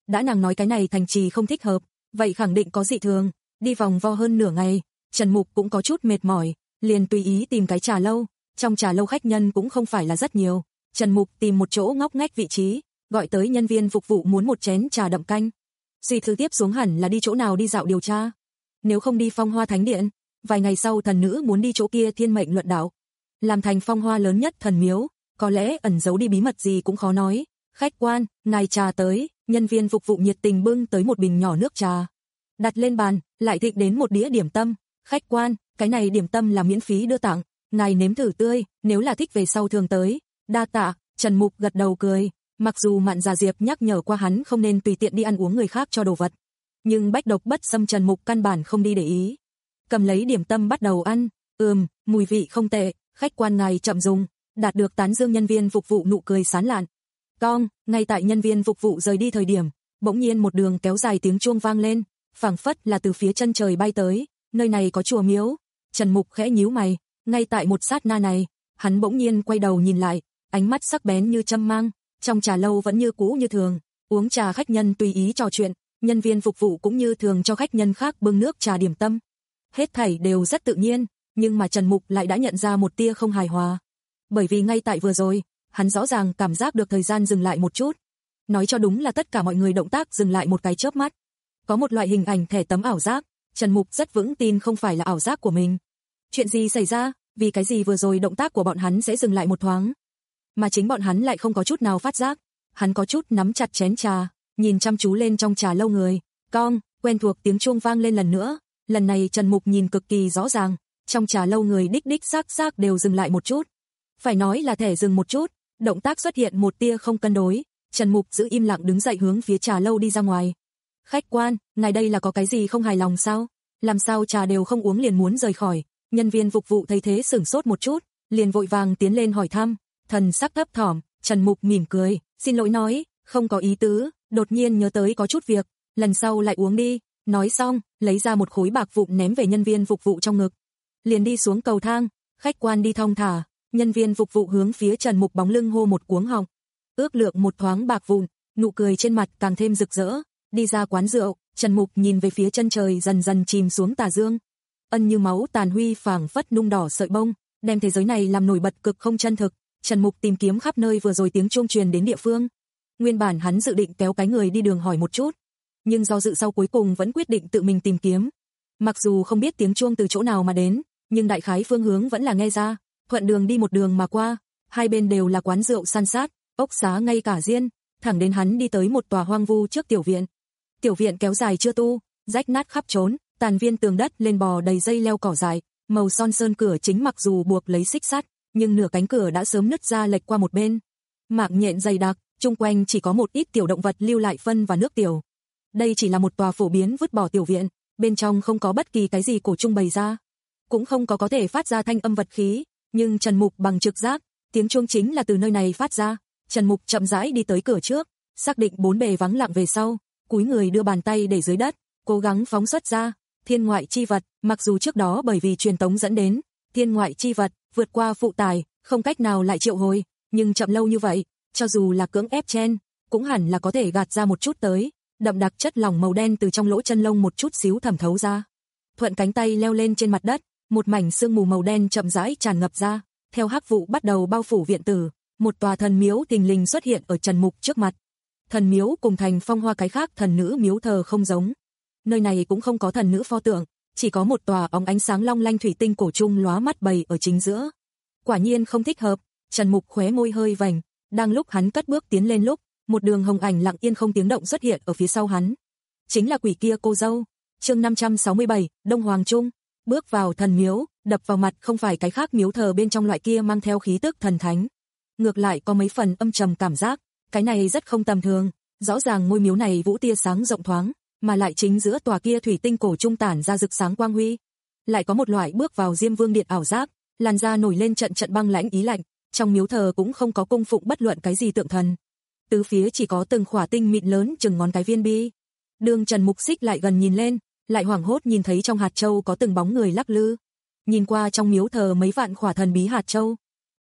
đã nàng nói cái này thành trì không thích hợp, vậy khẳng định có dị thường. Đi vòng vo hơn nửa ngày, Trần Mục cũng có chút mệt mỏi, liền tùy ý tìm cái trà lâu. Trong trà lâu khách nhân cũng không phải là rất nhiều. Trần Mục tìm một chỗ ngóc ngách vị trí, gọi tới nhân viên phục vụ muốn một chén trà đậm canh. Duy thứ tiếp xuống hẳn là đi chỗ nào đi dạo điều tra. Nếu không đi Phong Hoa Thánh Điện, vài ngày sau thần nữ muốn đi chỗ kia Thiên Mệnh Luận Đạo. Làm thành phong hoa lớn nhất thần miếu, có lẽ ẩn giấu đi bí mật gì cũng khó nói. Khách quan, ngài trà tới, nhân viên phục vụ nhiệt tình bưng tới một bình nhỏ nước trà. Đặt lên bàn, lại thịnh đến một đĩa điểm tâm. Khách quan, cái này điểm tâm là miễn phí đưa tặng, ngài nếm thử tươi, nếu là thích về sau thường tới. Đa tạ, Trần Mục gật đầu cười. Mặc dù Mạn Già Diệp nhắc nhở qua hắn không nên tùy tiện đi ăn uống người khác cho đồ vật, nhưng bách độc bất xâm Trần Mục căn bản không đi để ý. Cầm lấy điểm tâm bắt đầu ăn, ừm, mùi vị không tệ, khách quan ngài chậm dùng, đạt được tán dương nhân viên phục vụ nụ cười sán lạn. Cong, ngay tại nhân viên phục vụ rời đi thời điểm, bỗng nhiên một đường kéo dài tiếng chuông vang lên, phảng phất là từ phía chân trời bay tới, nơi này có chùa miếu. Trần Mục khẽ nhíu mày, ngay tại một sát na này, hắn bỗng nhiên quay đầu nhìn lại, ánh mắt sắc bén như châm mang. Trong trà lâu vẫn như cũ như thường, uống trà khách nhân tùy ý trò chuyện, nhân viên phục vụ cũng như thường cho khách nhân khác bưng nước trà điểm tâm. Hết thảy đều rất tự nhiên, nhưng mà Trần Mục lại đã nhận ra một tia không hài hòa. Bởi vì ngay tại vừa rồi, hắn rõ ràng cảm giác được thời gian dừng lại một chút. Nói cho đúng là tất cả mọi người động tác dừng lại một cái chớp mắt. Có một loại hình ảnh thẻ tấm ảo giác, Trần Mục rất vững tin không phải là ảo giác của mình. Chuyện gì xảy ra, vì cái gì vừa rồi động tác của bọn hắn sẽ dừng lại một thoáng, mà chính bọn hắn lại không có chút nào phát giác. Hắn có chút nắm chặt chén trà, nhìn chăm chú lên trong trà lâu người. Cong, quen thuộc tiếng chuông vang lên lần nữa. Lần này Trần Mục nhìn cực kỳ rõ ràng, trong trà lâu người đích đích xác xác đều dừng lại một chút. Phải nói là thẻ dừng một chút, động tác xuất hiện một tia không cân đối. Trần Mục giữ im lặng đứng dậy hướng phía trà lâu đi ra ngoài. Khách quan, ngài đây là có cái gì không hài lòng sao? Làm sao trà đều không uống liền muốn rời khỏi? Nhân viên phục vụ thấy thế sửng sốt một chút, liền vội vàng tiến lên hỏi thăm. Thần sắc thấp thỏm, Trần Mục mỉm cười, xin lỗi nói, không có ý tứ, đột nhiên nhớ tới có chút việc, lần sau lại uống đi. Nói xong, lấy ra một khối bạc vụn ném về nhân viên phục vụ trong ngực. Liền đi xuống cầu thang, khách quan đi thong thả, nhân viên phục vụ hướng phía Trần Mục bóng lưng hô một cuống họng. Ước lượng một thoáng bạc vụn, nụ cười trên mặt càng thêm rực rỡ. Đi ra quán rượu, Trần Mục nhìn về phía chân trời dần dần chìm xuống tà dương. Ân như máu tàn huy phảng phất nung đỏ sợi bông, đem thế giới này làm nổi bật cực không chân thực. Trần Mục tìm kiếm khắp nơi vừa rồi tiếng chuông truyền đến địa phương. Nguyên bản hắn dự định kéo cái người đi đường hỏi một chút, nhưng do dự sau cuối cùng vẫn quyết định tự mình tìm kiếm. Mặc dù không biết tiếng chuông từ chỗ nào mà đến, nhưng đại khái phương hướng vẫn là nghe ra. Thuận đường đi một đường mà qua, hai bên đều là quán rượu san sát, ốc xá ngay cả riêng, thẳng đến hắn đi tới một tòa hoang vu trước tiểu viện. Tiểu viện kéo dài chưa tu, rách nát khắp trốn, tàn viên tường đất lên bò đầy dây leo cỏ dại, màu son sơn cửa chính mặc dù buộc lấy xích sắt, nhưng nửa cánh cửa đã sớm nứt ra lệch qua một bên. Mạng nhện dày đặc, chung quanh chỉ có một ít tiểu động vật lưu lại phân và nước tiểu. Đây chỉ là một tòa phổ biến vứt bỏ tiểu viện, bên trong không có bất kỳ cái gì cổ trung bày ra, cũng không có có thể phát ra thanh âm vật khí, nhưng Trần Mục bằng trực giác, tiếng chuông chính là từ nơi này phát ra. Trần Mục chậm rãi đi tới cửa trước, xác định bốn bề vắng lặng về sau, cúi người đưa bàn tay để dưới đất, cố gắng phóng xuất ra thiên ngoại chi vật. Mặc dù trước đó bởi vì truyền tống dẫn đến thiên ngoại chi vật vượt qua phụ tải, không cách nào lại triệu hồi, nhưng chậm lâu như vậy, cho dù là cưỡng ép chen, cũng hẳn là có thể gạt ra một chút tới. Đậm đặc chất lỏng màu đen từ trong lỗ chân lông một chút xíu thẩm thấu ra. Thuận cánh tay leo lên trên mặt đất, một mảnh sương mù màu đen chậm rãi tràn ngập ra, theo hắc vụ bắt đầu bao phủ viện tử, một tòa thần miếu thình lình xuất hiện ở Trần Mục trước mặt. Thần miếu cùng thành phong hoa cái khác thần nữ miếu thờ không giống. Nơi này cũng không có thần nữ pho tượng, chỉ có một tòa óng ánh sáng long lanh thủy tinh cổ trung lóa mắt bày ở chính giữa. Quả nhiên không thích hợp, Trần Mục khóe môi hơi vành, đang lúc hắn cất bước tiến lên lúc, một đường hồng ảnh lặng yên không tiếng động xuất hiện ở phía sau hắn. Chính là quỷ kia cô dâu. Chương năm trăm sáu mươi bảy, Đông Hoàng Trung. Bước vào thần miếu, đập vào mặt không phải cái khác miếu thờ bên trong loại kia mang theo khí tức thần thánh, ngược lại có mấy phần âm trầm cảm giác, cái này rất không tầm thường. Rõ ràng ngôi miếu này vũ tia sáng rộng thoáng, mà lại chính giữa tòa kia thủy tinh cổ trung tản ra rực sáng quang huy, lại có một loại bước vào Diêm Vương điện ảo giác, làn da nổi lên trận trận băng lãnh ý lạnh. Trong miếu thờ cũng không có cung phụng bất luận cái gì tượng thần, tứ phía chỉ có từng khỏa tinh mịn lớn chừng ngón cái viên bi. Đường Trần Mục xích lại gần nhìn lên, lại hoảng hốt nhìn thấy trong hạt châu có từng bóng người lắc lư. Nhìn qua trong miếu thờ mấy vạn khỏa thần bí hạt châu.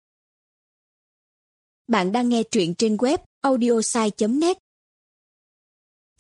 Bạn đang nghe truyện trên web audiosai chấm net.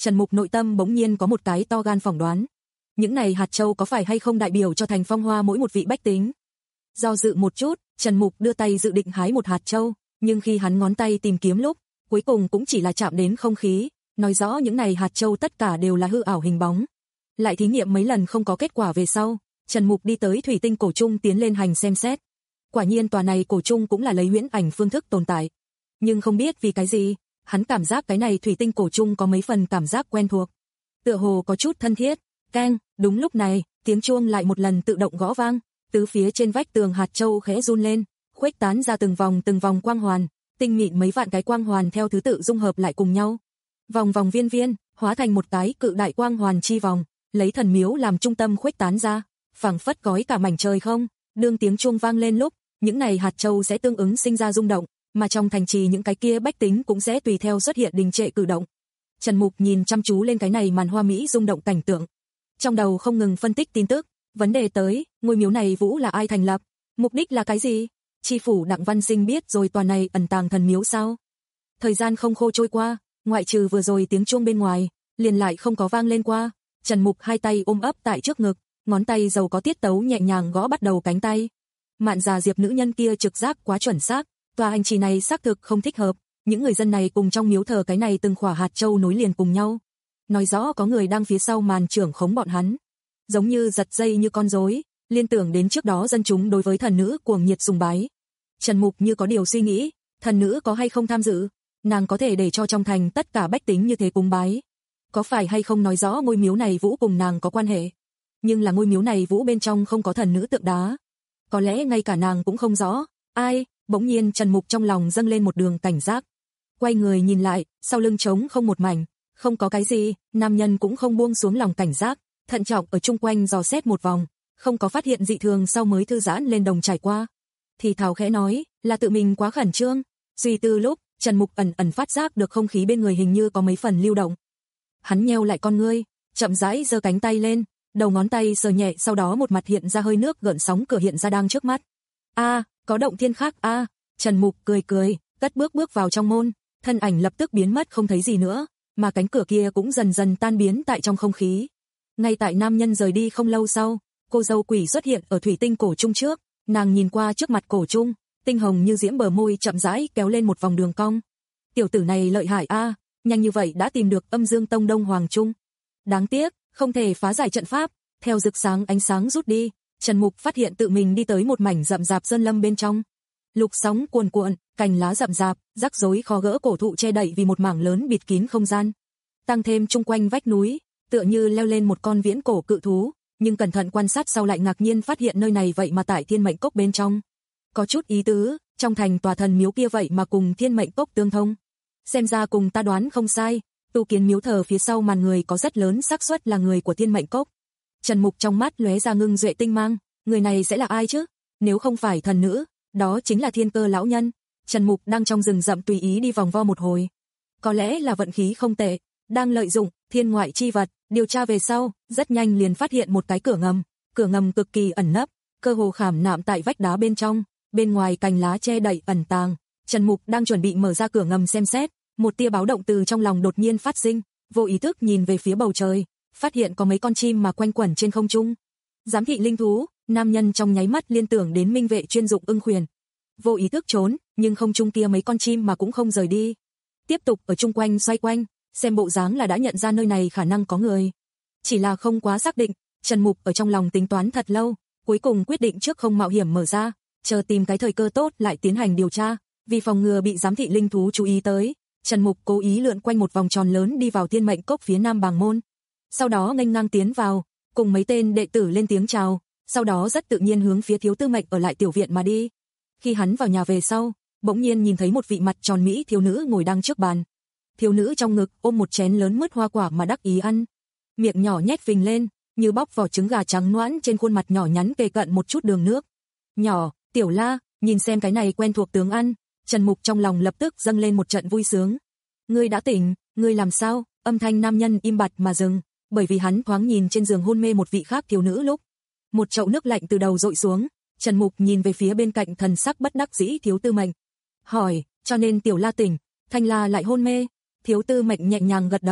Trần Mục nội tâm bỗng nhiên có một cái to gan phỏng đoán. Những này hạt châu có phải hay không đại biểu cho Thành Phong Hoa mỗi một vị bách tính? Do dự một chút, Trần Mục đưa tay dự định hái một hạt châu, nhưng khi hắn ngón tay tìm kiếm lúc, cuối cùng cũng chỉ là chạm đến không khí, nói rõ những này hạt châu tất cả đều là hư ảo hình bóng. Lại thí nghiệm mấy lần không có kết quả về sau, Trần Mục đi tới thủy tinh cổ trung tiến lên hành xem xét. Quả nhiên tòa này cổ trung cũng là lấy huyễn ảnh phương thức tồn tại. Nhưng không biết vì cái gì, hắn cảm giác cái này thủy tinh cổ trung có mấy phần cảm giác quen thuộc. Tựa hồ có chút thân thiết. Keng, đúng lúc này, tiếng chuông lại một lần tự động gõ vang, tứ phía trên vách tường hạt châu khẽ run lên, khuếch tán ra từng vòng từng vòng quang hoàn, tinh mịn mấy vạn cái quang hoàn theo thứ tự dung hợp lại cùng nhau. Vòng vòng viên viên, hóa thành một cái cự đại quang hoàn chi vòng, lấy thần miếu làm trung tâm khuếch tán ra, phảng phất gói cả mảnh trời không. Đương tiếng chuông vang lên lúc, những này hạt châu sẽ tương ứng sinh ra rung động, mà trong thành trì những cái kia bách tính cũng sẽ tùy theo xuất hiện đình trệ cử động. Trần Mục nhìn chăm chú lên cái này màn hoa mỹ rung động cảnh tượng, trong đầu không ngừng phân tích tin tức. Vấn đề tới, ngôi miếu này Vũ là ai thành lập? Mục đích là cái gì? Tri phủ Đặng Văn Sinh biết rồi tòa này ẩn tàng thần miếu sao? Thời gian không khô trôi qua, ngoại trừ vừa rồi tiếng chuông bên ngoài, liền lại không có vang lên qua. Trần Mục hai tay ôm ấp tại trước ngực, ngón tay giàu có tiết tấu nhẹ nhàng gõ bắt đầu cánh tay. Mạn Già Diệp nữ nhân kia trực giác quá chuẩn xác, tòa hành trì này xác thực không thích hợp, những người dân này cùng trong miếu thờ cái này từng khỏa hạt châu nối liền cùng nhau. Nói rõ có người đang phía sau màn trưởng khống bọn hắn. Giống như giật dây như con rối, liên tưởng đến trước đó dân chúng đối với thần nữ cuồng nhiệt sùng bái. Trần Mục như có điều suy nghĩ, thần nữ có hay không tham dự, nàng có thể để cho trong thành tất cả bách tính như thế cúng bái. Có phải hay không nói rõ ngôi miếu này Vũ cùng nàng có quan hệ? Nhưng là ngôi miếu này Vũ bên trong không có thần nữ tượng đá. Có lẽ ngay cả nàng cũng không rõ. Ai? Bỗng nhiên Trần Mục trong lòng dâng lên một đường cảnh giác. Quay người nhìn lại, sau lưng trống không một mảnh, không có cái gì, nam nhân cũng không buông xuống lòng cảnh giác, thận trọng ở chung quanh dò xét một vòng, không có phát hiện dị thường sau mới thư giãn lên đồng trải qua. Thì thào khẽ nói, là tự mình quá khẩn trương. Suy tư lúc, Trần Mục ẩn ẩn phát giác được không khí bên người hình như có mấy phần lưu động. Hắn nheo lại con ngươi, chậm rãi giơ cánh tay lên, đầu ngón tay sờ nhẹ, sau đó một mặt hiện ra hơi nước gợn sóng cửa hiện ra đang trước mắt. A, à, có động thiên khác a. À. Trần Mục cười cười, cất bước bước vào trong môn, thân ảnh lập tức biến mất không thấy gì nữa, mà cánh cửa kia cũng dần dần tan biến tại trong không khí. Ngay tại nam nhân rời đi không lâu sau, cô dâu Quỷ xuất hiện ở thủy tinh cổ trung trước, nàng nhìn qua trước mặt cổ trung, tinh hồng như diễm bờ môi chậm rãi kéo lên một vòng đường cong. Tiểu tử này lợi hại a, à, nhanh như vậy đã tìm được Âm Dương Tông Đông Hoàng Trung. Đáng tiếc, không thể phá giải trận pháp. Theo rực sáng ánh sáng rút đi, Trần Mục phát hiện tự mình đi tới một mảnh rậm rạp sơn lâm bên trong. Lục sóng cuồn cuộn, cành lá rậm rạp, rắc rối khó gỡ cổ thụ che đậy vì một mảng lớn bịt kín không gian. Tăng thêm chung quanh vách núi, tựa như leo lên một con viễn cổ cự thú, nhưng cẩn thận quan sát sau lại ngạc nhiên phát hiện nơi này vậy mà tại Thiên Mệnh Cốc bên trong. Có chút ý tứ, trong thành tòa thần miếu kia vậy mà cùng Thiên Mệnh Cốc tương thông. Xem ra cùng ta đoán không sai, tu kiến miếu thờ phía sau màn người có rất lớn xác suất là người của Thiên Mệnh Cốc. Trần Mục trong mắt lóe ra ngưng duệ tinh mang, người này sẽ là ai chứ? Nếu không phải thần nữ, đó chính là Thiên Cơ lão nhân. Trần Mục đang trong rừng rậm tùy ý đi vòng vo một hồi. Có lẽ là vận khí không tệ, đang lợi dụng thiên ngoại chi vật, điều tra về sau, rất nhanh liền phát hiện một cái cửa ngầm, cửa ngầm cực kỳ ẩn nấp, cơ hồ khảm nạm tại vách đá bên trong, bên ngoài cành lá che đậy ẩn tàng. Trần Mục đang chuẩn bị mở ra cửa ngầm xem xét, một tia báo động từ trong lòng đột nhiên phát sinh, vô ý thức nhìn về phía bầu trời, phát hiện có mấy con chim mà quanh quẩn trên không trung. Giám thị linh thú, nam nhân trong nháy mắt liên tưởng đến minh vệ chuyên dụng ưng khuyển. Vô ý thức trốn, nhưng không trung kia mấy con chim mà cũng không rời đi. Tiếp tục ở chung quanh xoay quanh, xem bộ dáng là đã nhận ra nơi này khả năng có người. Chỉ là không quá xác định, Trần Mục ở trong lòng tính toán thật lâu, cuối cùng quyết định trước không mạo hiểm mở ra, chờ tìm cái thời cơ tốt lại tiến hành điều tra, vì phòng ngừa bị giám thị linh thú chú ý tới. Trần Mục cố ý lượn quanh một vòng tròn lớn đi vào Thiên Mệnh Cốc phía nam bàng môn. Sau đó nghênh ngang tiến vào, cùng mấy tên đệ tử lên tiếng chào, sau đó rất tự nhiên hướng phía thiếu tư mệnh ở lại tiểu viện mà đi. Khi hắn vào nhà về sau, bỗng nhiên nhìn thấy một vị mặt tròn mỹ thiếu nữ ngồi đang trước bàn. Thiếu nữ trong ngực ôm một chén lớn mứt hoa quả mà đắc ý ăn, miệng nhỏ nhét phình lên, như bóc vỏ trứng gà trắng noãn, trên khuôn mặt nhỏ nhắn kề cận một chút đường nước. Nhỏ, Tiểu La, nhìn xem cái này quen thuộc tướng ăn, Trần Mục trong lòng lập tức dâng lên một trận vui sướng. Ngươi đã tỉnh, ngươi làm sao? Âm thanh nam nhân im bặt mà dừng, bởi vì hắn thoáng nhìn trên giường hôn mê một vị khác thiếu nữ lúc. Một chậu nước lạnh từ đầu dội xuống, Trần Mục nhìn về phía bên cạnh thần sắc bất đắc dĩ thiếu tư mệnh. Hỏi, cho nên Tiểu La tỉnh, Thanh La lại hôn mê? Thiếu tư mệnh nhẹ nhàng gật đầu,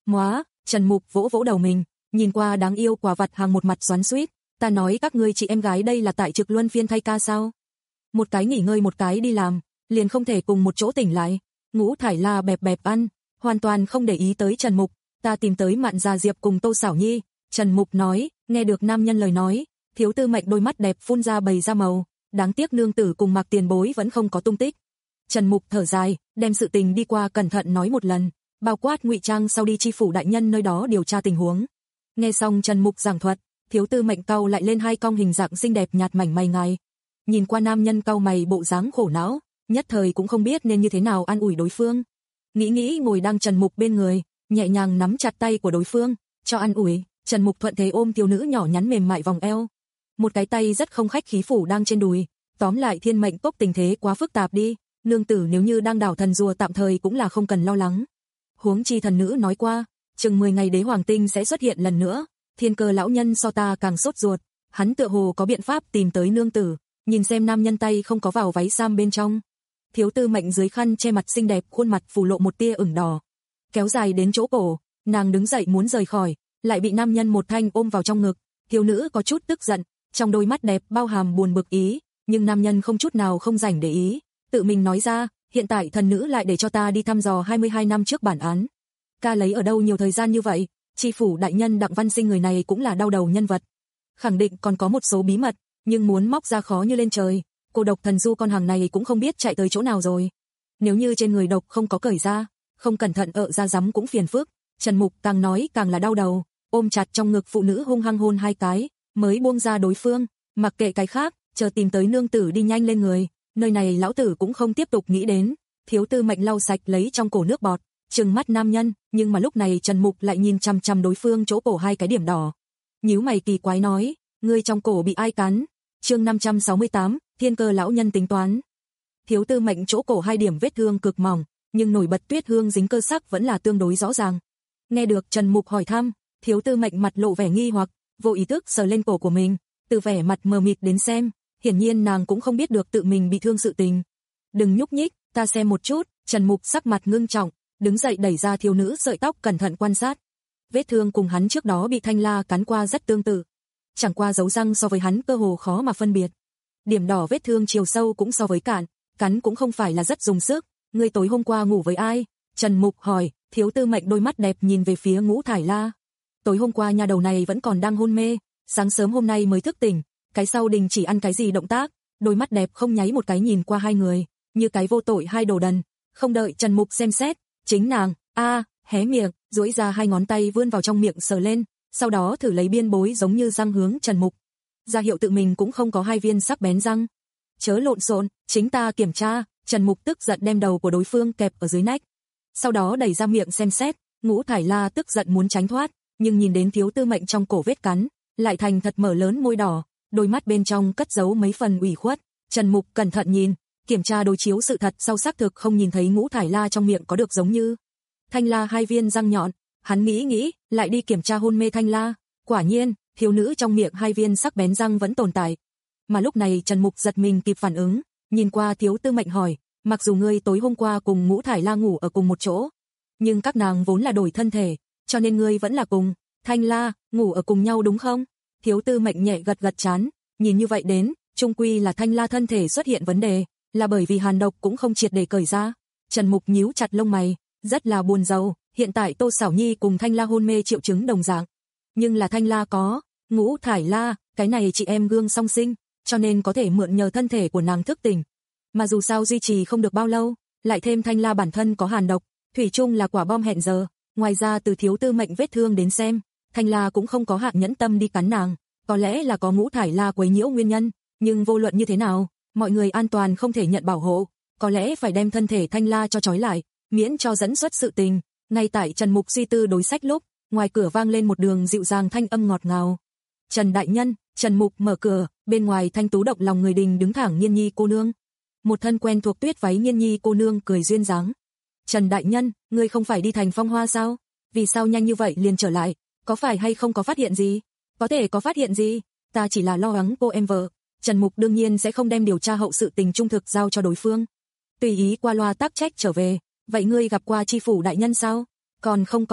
Móa, Trần Mục vỗ vỗ đầu mình, nhìn qua đáng yêu quả vặt hàng một mặt xoắn xuýt, ta nói các ngươi chị em gái đây là tại trực luân phiên thay ca sao? Một cái nghỉ ngơi một cái đi làm, liền không thể cùng một chỗ tỉnh lại. Ngũ Thải La bẹp bẹp ăn, hoàn toàn không để ý tới Trần Mục, ta tìm tới Mạn Gia Diệp cùng Tô Xảo Nhi. Trần Mục nói, nghe được nam nhân lời nói, Thiếu Tư Mệnh đôi mắt đẹp phun ra bầy ra màu, đáng tiếc nương tử cùng Mạc Tiền Bối vẫn không có tung tích. Trần Mục thở dài, đem sự tình đi qua cẩn thận nói một lần, bao quát ngụy trang sau đi chi phủ đại nhân nơi đó điều tra tình huống. Nghe xong Trần Mục giảng thuật, Thiếu Tư Mệnh cau lại lên hai cong hình dạng xinh đẹp nhạt mảnh mày ngài. Nhìn qua nam nhân cau mày bộ dáng khổ não, nhất thời cũng không biết nên như thế nào an ủi đối phương. Nghĩ nghĩ ngồi đang Trần Mục bên người, nhẹ nhàng nắm chặt tay của đối phương, cho an ủi, Trần Mục thuận thế ôm thiếu nữ nhỏ nhắn mềm mại vòng eo. Một cái tay rất không khách khí phủ đang trên đùi, tóm lại thiên mệnh cốc tình thế quá phức tạp đi, nương tử nếu như đang đảo thần rùa tạm thời cũng là không cần lo lắng. Huống chi thần nữ nói qua, chừng mười ngày đế hoàng tinh sẽ xuất hiện lần nữa, Thiên Cơ lão nhân so ta càng sốt ruột, hắn tựa hồ có biện pháp tìm tới nương tử, nhìn xem nam nhân tay không có vào váy sam bên trong. Thiếu Tư Mệnh dưới khăn che mặt xinh đẹp, khuôn mặt phủ lộ một tia ửng đỏ, kéo dài đến chỗ cổ, nàng đứng dậy muốn rời khỏi, lại bị nam nhân một thanh ôm vào trong ngực. Thiếu nữ có chút tức giận, trong đôi mắt đẹp bao hàm buồn bực ý, nhưng nam nhân không chút nào không rảnh để ý, tự mình nói ra, hiện tại thần nữ lại để cho ta đi thăm dò hai mươi hai năm trước bản án. Ca lấy ở đâu nhiều thời gian như vậy? Chi phủ đại nhân Đặng Văn Sinh người này cũng là đau đầu nhân vật, khẳng định còn có một số bí mật, nhưng muốn móc ra khó như lên trời. Cô độc thần du con hàng này cũng không biết chạy tới chỗ nào rồi. Nếu như trên người độc không có cởi ra, không cẩn thận ợ ra rắm cũng phiền phức. Trần Mục càng nói càng là đau đầu, ôm chặt trong ngực phụ nữ hung hăng hôn hai cái, mới buông ra đối phương, mặc kệ cái khác, chờ tìm tới nương tử đi nhanh lên người, nơi này lão tử cũng không tiếp tục nghĩ đến. Thiếu Tư Mệnh lau sạch lấy trong cổ nước bọt, trừng mắt nam nhân, nhưng mà lúc này Trần Mục lại nhìn chằm chằm đối phương chỗ cổ hai cái điểm đỏ. Nhíu mày kỳ quái nói, ngươi trong cổ bị ai cắn? Chương năm trăm sáu mươi tám, Thiên Cơ lão nhân tính toán. Thiếu Tư Mệnh chỗ cổ hai điểm vết thương cực mỏng, nhưng nổi bật tuyết hương dính cơ sắc vẫn là tương đối rõ ràng. Nghe được Trần Mục hỏi thăm, Thiếu Tư Mệnh mặt lộ vẻ nghi hoặc, vô ý thức sờ lên cổ của mình, từ vẻ mặt mờ mịt đến xem, hiển nhiên nàng cũng không biết được tự mình bị thương sự tình. Đừng nhúc nhích, ta xem một chút. Trần Mục sắc mặt ngưng trọng, đứng dậy đẩy ra thiếu nữ sợi tóc cẩn thận quan sát. Vết thương cùng hắn trước đó bị thanh la cắn qua rất tương tự, chẳng qua dấu răng so với hắn cơ hồ khó mà phân biệt. Điểm đỏ vết thương chiều sâu cũng so với cạn, cắn cũng không phải là rất dùng sức. Ngươi tối hôm qua ngủ với ai? Trần Mục hỏi. Thiếu Tư Mệnh đôi mắt đẹp nhìn về phía Ngũ Thải La. Tối hôm qua nhà đầu này vẫn còn đang hôn mê, sáng sớm hôm nay mới thức tỉnh, cái sau đình chỉ ăn cái gì động tác, đôi mắt đẹp không nháy một cái nhìn qua hai người, như cái vô tội hai đồ đần. Không đợi Trần Mục xem xét, chính nàng, a, à, hé miệng, duỗi ra hai ngón tay vươn vào trong miệng sờ lên, sau đó thử lấy biên bối giống như răng hướng Trần Mục. Ra hiệu tự mình cũng không có hai viên sắc bén răng. Chớ lộn xộn, chính ta kiểm tra. Trần Mục tức giận đem đầu của đối phương kẹp ở dưới nách, sau đó đẩy ra miệng xem xét. Ngũ Thải La tức giận muốn tránh thoát, nhưng nhìn đến Thiếu Tư Mệnh trong cổ vết cắn, lại thành thật mở lớn môi đỏ, đôi mắt bên trong cất giấu mấy phần ủy khuất. Trần Mục cẩn thận nhìn, kiểm tra đối chiếu sự thật sau xác thực không nhìn thấy Ngũ Thải La trong miệng có được giống như thanh la hai viên răng nhọn. Hắn nghĩ nghĩ, lại đi kiểm tra hôn mê thanh la, quả nhiên, thiếu nữ trong miệng hai viên sắc bén răng vẫn tồn tại. Mà lúc này Trần Mục giật mình kịp phản ứng, nhìn qua Thiếu Tư Mệnh hỏi, mặc dù ngươi tối hôm qua cùng Ngũ Thải La ngủ ở cùng một chỗ, nhưng các nàng vốn là đổi thân thể, cho nên ngươi vẫn là cùng thanh la ngủ ở cùng nhau đúng không? Thiếu Tư Mệnh nhẹ gật gật trán, nhìn như vậy đến, chung quy là thanh la thân thể xuất hiện vấn đề, là bởi vì hàn độc cũng không triệt để cởi ra. Trần Mục nhíu chặt lông mày, rất là buồn rầu, hiện tại Tô Xảo Nhi cùng thanh la hôn mê triệu chứng đồng dạng, nhưng là thanh la có Ngũ Thải La, cái này chị em gương song sinh, cho nên có thể mượn nhờ thân thể của nàng thức tỉnh. Mà dù sao duy trì không được bao lâu, lại thêm thanh la bản thân có hàn độc, thủy chung là quả bom hẹn giờ. Ngoài ra từ Thiếu Tư Mệnh vết thương đến xem, thanh la cũng không có hạn nhẫn tâm đi cắn nàng, có lẽ là có Ngũ Thải La quấy nhiễu nguyên nhân, nhưng vô luận như thế nào, mọi người an toàn không thể nhận bảo hộ, có lẽ phải đem thân thể thanh la cho trói lại, miễn cho dẫn xuất sự tình. Ngay tại Trần Mục suy tư đối sách lúc, ngoài cửa vang lên một đường dịu dàng thanh âm ngọt ngào. Trần đại nhân. Trần Mục mở cửa, bên ngoài thanh tú động lòng người đình đứng thẳng Nghiên Nhi cô nương. Một thân quen thuộc tuyết váy Nghiên Nhi cô nương cười duyên dáng. Trần đại nhân, ngươi không phải đi thành Phong Hoa sao? Vì sao nhanh như vậy liền trở lại? Có phải hay không có phát hiện gì? Có thể có phát hiện gì? Ta chỉ là lo lắng cô em vợ. Trần Mục đương nhiên sẽ không đem điều tra hậu sự tình trung thực giao cho đối phương, tùy ý qua loa tác trách trở về. Vậy ngươi gặp qua chi phủ đại nhân sao? Còn không có.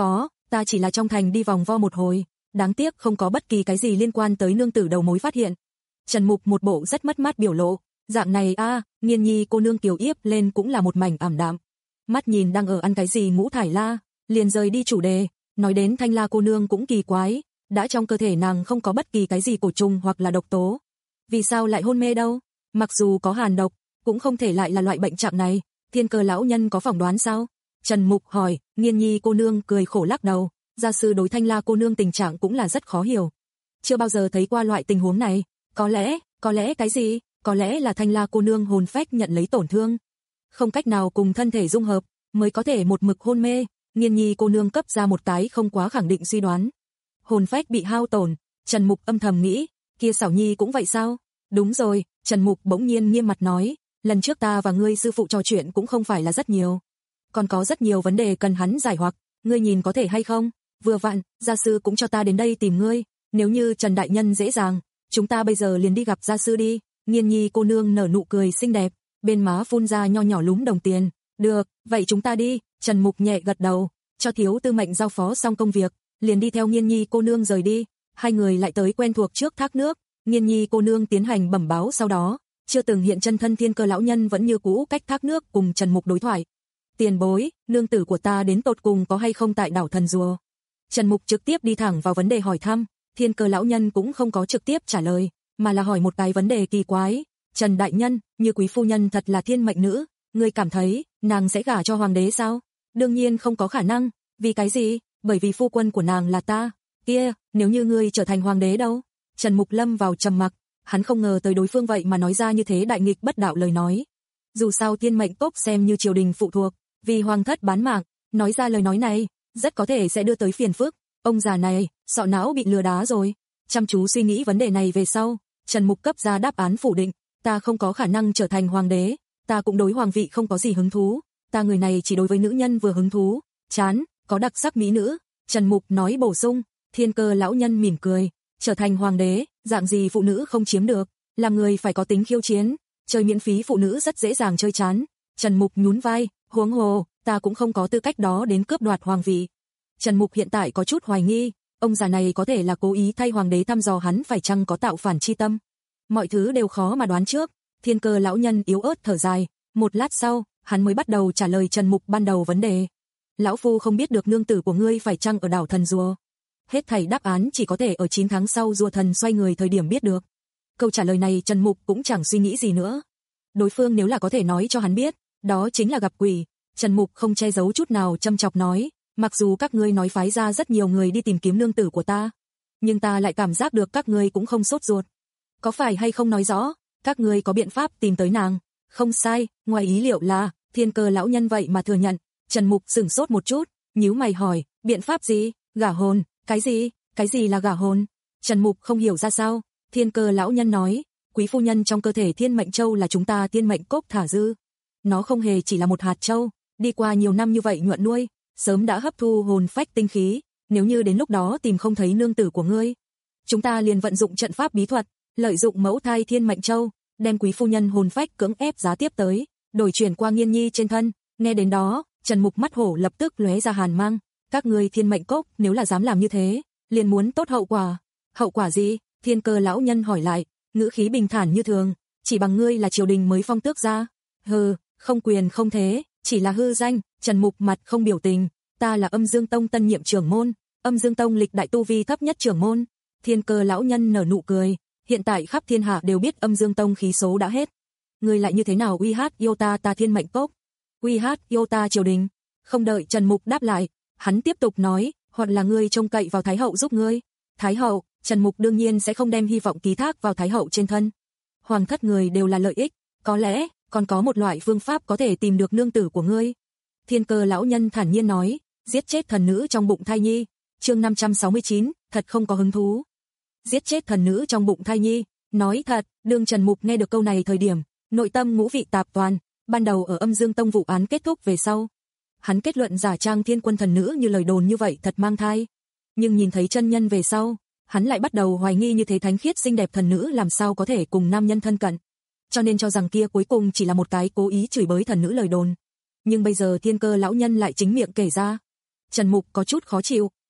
ta chỉ là trong thành đi vòng vo một hồi, đáng tiếc không có bất kỳ cái gì liên quan tới nương tử đầu mối phát hiện. Trần Mục một bộ rất mất mát biểu lộ, dạng này a, à, Nghiên Nhi cô nương kiều yếp lên cũng là một mảnh ảm đạm. Mắt nhìn đang ở ăn cái gì Ngũ Thải La, liền rời đi chủ đề, nói đến Thanh La cô nương cũng kỳ quái, đã trong cơ thể nàng không có bất kỳ cái gì cổ trùng hoặc là độc tố. Vì sao lại hôn mê đâu? Mặc dù có hàn độc, cũng không thể lại là loại bệnh trạng này, Thiên Cơ lão nhân có phỏng đoán sao? Trần Mục hỏi, Nghiên Nhi cô nương cười khổ lắc đầu, gia sư đối Thanh La cô nương tình trạng cũng là rất khó hiểu. Chưa bao giờ thấy qua loại tình huống này, có lẽ, có lẽ cái gì? Có lẽ là Thanh La cô nương hồn phách nhận lấy tổn thương, không cách nào cùng thân thể dung hợp, mới có thể một mực hôn mê. Nghiên Nhi cô nương cấp ra một cái không quá khẳng định suy đoán. Hồn phách bị hao tổn, Trần Mục âm thầm nghĩ, kia Xảo Nhi cũng vậy sao? Đúng rồi, Trần Mục bỗng nhiên nghiêm mặt nói, lần trước ta và ngươi sư phụ trò chuyện cũng không phải là rất nhiều, còn có rất nhiều vấn đề cần hắn giải hoặc, ngươi nhìn có thể hay không? Vừa vặn, gia sư cũng cho ta đến đây tìm ngươi, nếu như Trần đại nhân dễ dàng, chúng ta bây giờ liền đi gặp gia sư đi. Nghiên Nhi cô nương nở nụ cười xinh đẹp, bên má phun ra nho nhỏ lúm đồng tiền. Được, vậy chúng ta đi. Trần Mục nhẹ gật đầu, cho thiếu tư mệnh giao phó xong công việc, liền đi theo Nghiên Nhi cô nương rời đi. Hai người lại tới quen thuộc trước thác nước, Nghiên Nhi cô nương tiến hành bẩm báo, sau đó chưa từng hiện chân thân Thiên Cơ lão nhân vẫn như cũ cách thác nước cùng Trần Mục đối thoại. Tiền bối, nương tử của ta đến tột cùng có hay không tại đảo Thần Rùa? Trần Mục trực tiếp đi thẳng vào vấn đề hỏi thăm, Thiên Cơ lão nhân cũng không có trực tiếp trả lời, mà là hỏi một cái vấn đề kỳ quái. Trần đại nhân, như quý phu nhân thật là thiên mệnh nữ, ngươi cảm thấy nàng sẽ gả cho hoàng đế sao? Đương nhiên không có khả năng. Vì cái gì? Bởi vì phu quân của nàng là ta. Kia, nếu như ngươi trở thành hoàng đế đâu? Trần Mục lâm vào trầm mặc, hắn không ngờ tới đối phương vậy mà nói ra như thế đại nghịch bất đạo lời nói. Dù sao thiên mệnh cốc xem như triều đình phụ thuộc, vì hoàng thất bán mạng, nói ra lời nói này, rất có thể sẽ đưa tới phiền phức. Ông già này, sọ não bị lừa đá rồi. Chăm chú suy nghĩ vấn đề này về sau, Trần Mục cấp ra đáp án phủ định, ta không có khả năng trở thành hoàng đế, ta cũng đối hoàng vị không có gì hứng thú, ta người này chỉ đối với nữ nhân vừa hứng thú, chán, có đặc sắc mỹ nữ. Trần Mục nói bổ sung. Thiên Cơ lão nhân mỉm cười, trở thành hoàng đế, dạng gì phụ nữ không chiếm được, làm người phải có tính khiêu chiến, chơi miễn phí phụ nữ rất dễ dàng chơi chán. Trần Mục nhún vai, huống hồ, ta cũng không có tư cách đó đến cướp đoạt hoàng vị. Trần Mục hiện tại có chút hoài nghi, ông già này có thể là cố ý thay hoàng đế thăm dò hắn phải chăng có tạo phản chi tâm. Mọi thứ đều khó mà đoán trước. Thiên Cơ lão nhân yếu ớt thở dài, một lát sau, hắn mới bắt đầu trả lời Trần Mục ban đầu vấn đề. Lão phu không biết được nương tử của ngươi phải chăng ở đảo Thần Rùa. Hết thảy đáp án chỉ có thể ở chín tháng sau rùa thần xoay người thời điểm biết được. Câu trả lời này Trần Mục cũng chẳng suy nghĩ gì nữa. Đối phương nếu là có thể nói cho hắn biết, đó chính là gặp quỷ. Trần Mục không che giấu chút nào châm chọc nói, mặc dù các ngươi nói phái ra rất nhiều người đi tìm kiếm nương tử của ta, nhưng ta lại cảm giác được các ngươi cũng không sốt ruột. Có phải hay không nói rõ, các ngươi có biện pháp tìm tới nàng? Không sai, ngoài ý liệu là, Thiên Cơ lão nhân vậy mà thừa nhận. Trần Mục sửng sốt một chút, nhíu mày hỏi, biện pháp gì? Gả hồn? Cái gì? Cái gì là gả hồn? Trần Mục không hiểu ra sao. Thiên Cơ lão nhân nói, quý phu nhân trong cơ thể Thiên Mệnh Châu là chúng ta Thiên Mệnh Cốc thả dư. Nó không hề chỉ là một hạt châu, đi qua nhiều năm như vậy nhuận nuôi, sớm đã hấp thu hồn phách tinh khí, nếu như đến lúc đó tìm không thấy nương tử của ngươi, chúng ta liền vận dụng trận pháp bí thuật, lợi dụng mẫu thai Thiên Mệnh Châu, đem quý phu nhân hồn phách cưỡng ép giá tiếp tới, đổi chuyển qua Nghiên Nhi trên thân. Nghe đến đó, Trần Mục mắt hổ lập tức lóe ra hàn mang, các ngươi Thiên Mệnh Cốc nếu là dám làm như thế, liền muốn tốt hậu quả. Hậu quả gì? Thiên Cơ lão nhân hỏi lại, ngữ khí bình thản như thường, chỉ bằng ngươi là triều đình mới phong tước ra. Hừ, không quyền không thế, chỉ là hư danh. Trần Mục mặt không biểu tình, ta là Âm Dương Tông tân nhiệm trưởng môn, Âm Dương Tông lịch đại tu vi thấp nhất trưởng môn. Thiên Cơ lão nhân nở nụ cười, hiện tại khắp thiên hạ đều biết Âm Dương Tông khí số đã hết. Ngươi lại như thế nào uy hát yêu ta ta Thiên Mệnh Cốc? Uy hát yêu ta triều đình? Không đợi Trần Mục đáp lại, hắn tiếp tục nói, hoặc là ngươi trông cậy vào Thái hậu giúp ngươi. Thái hậu? Trần Mục đương nhiên sẽ không đem hy vọng ký thác vào Thái hậu trên thân. Hoàng thất người đều là lợi ích, có lẽ còn có một loại phương pháp có thể tìm được nương tử của ngươi. Thiên Cơ lão nhân thản nhiên nói, giết chết thần nữ trong bụng thai nhi. Chương năm trăm sáu mươi chín, thật không có hứng thú. Giết chết thần nữ trong bụng thai nhi, nói thật, đương Trần Mục nghe được câu này thời điểm, nội tâm ngũ vị tạp toàn. Ban đầu ở Âm Dương Tông vụ án kết thúc về sau, hắn kết luận giả trang Thiên Quân thần nữ như lời đồn như vậy thật mang thai, nhưng nhìn thấy chân nhân về sau, hắn lại bắt đầu hoài nghi như thế thánh khiết xinh đẹp thần nữ làm sao có thể cùng nam nhân thân cận, cho nên cho rằng kia cuối cùng chỉ là một cái cố ý chửi bới thần nữ lời đồn. Nhưng bây giờ Thiên Cơ lão nhân lại chính miệng kể ra. Trần Mục có chút khó chịu,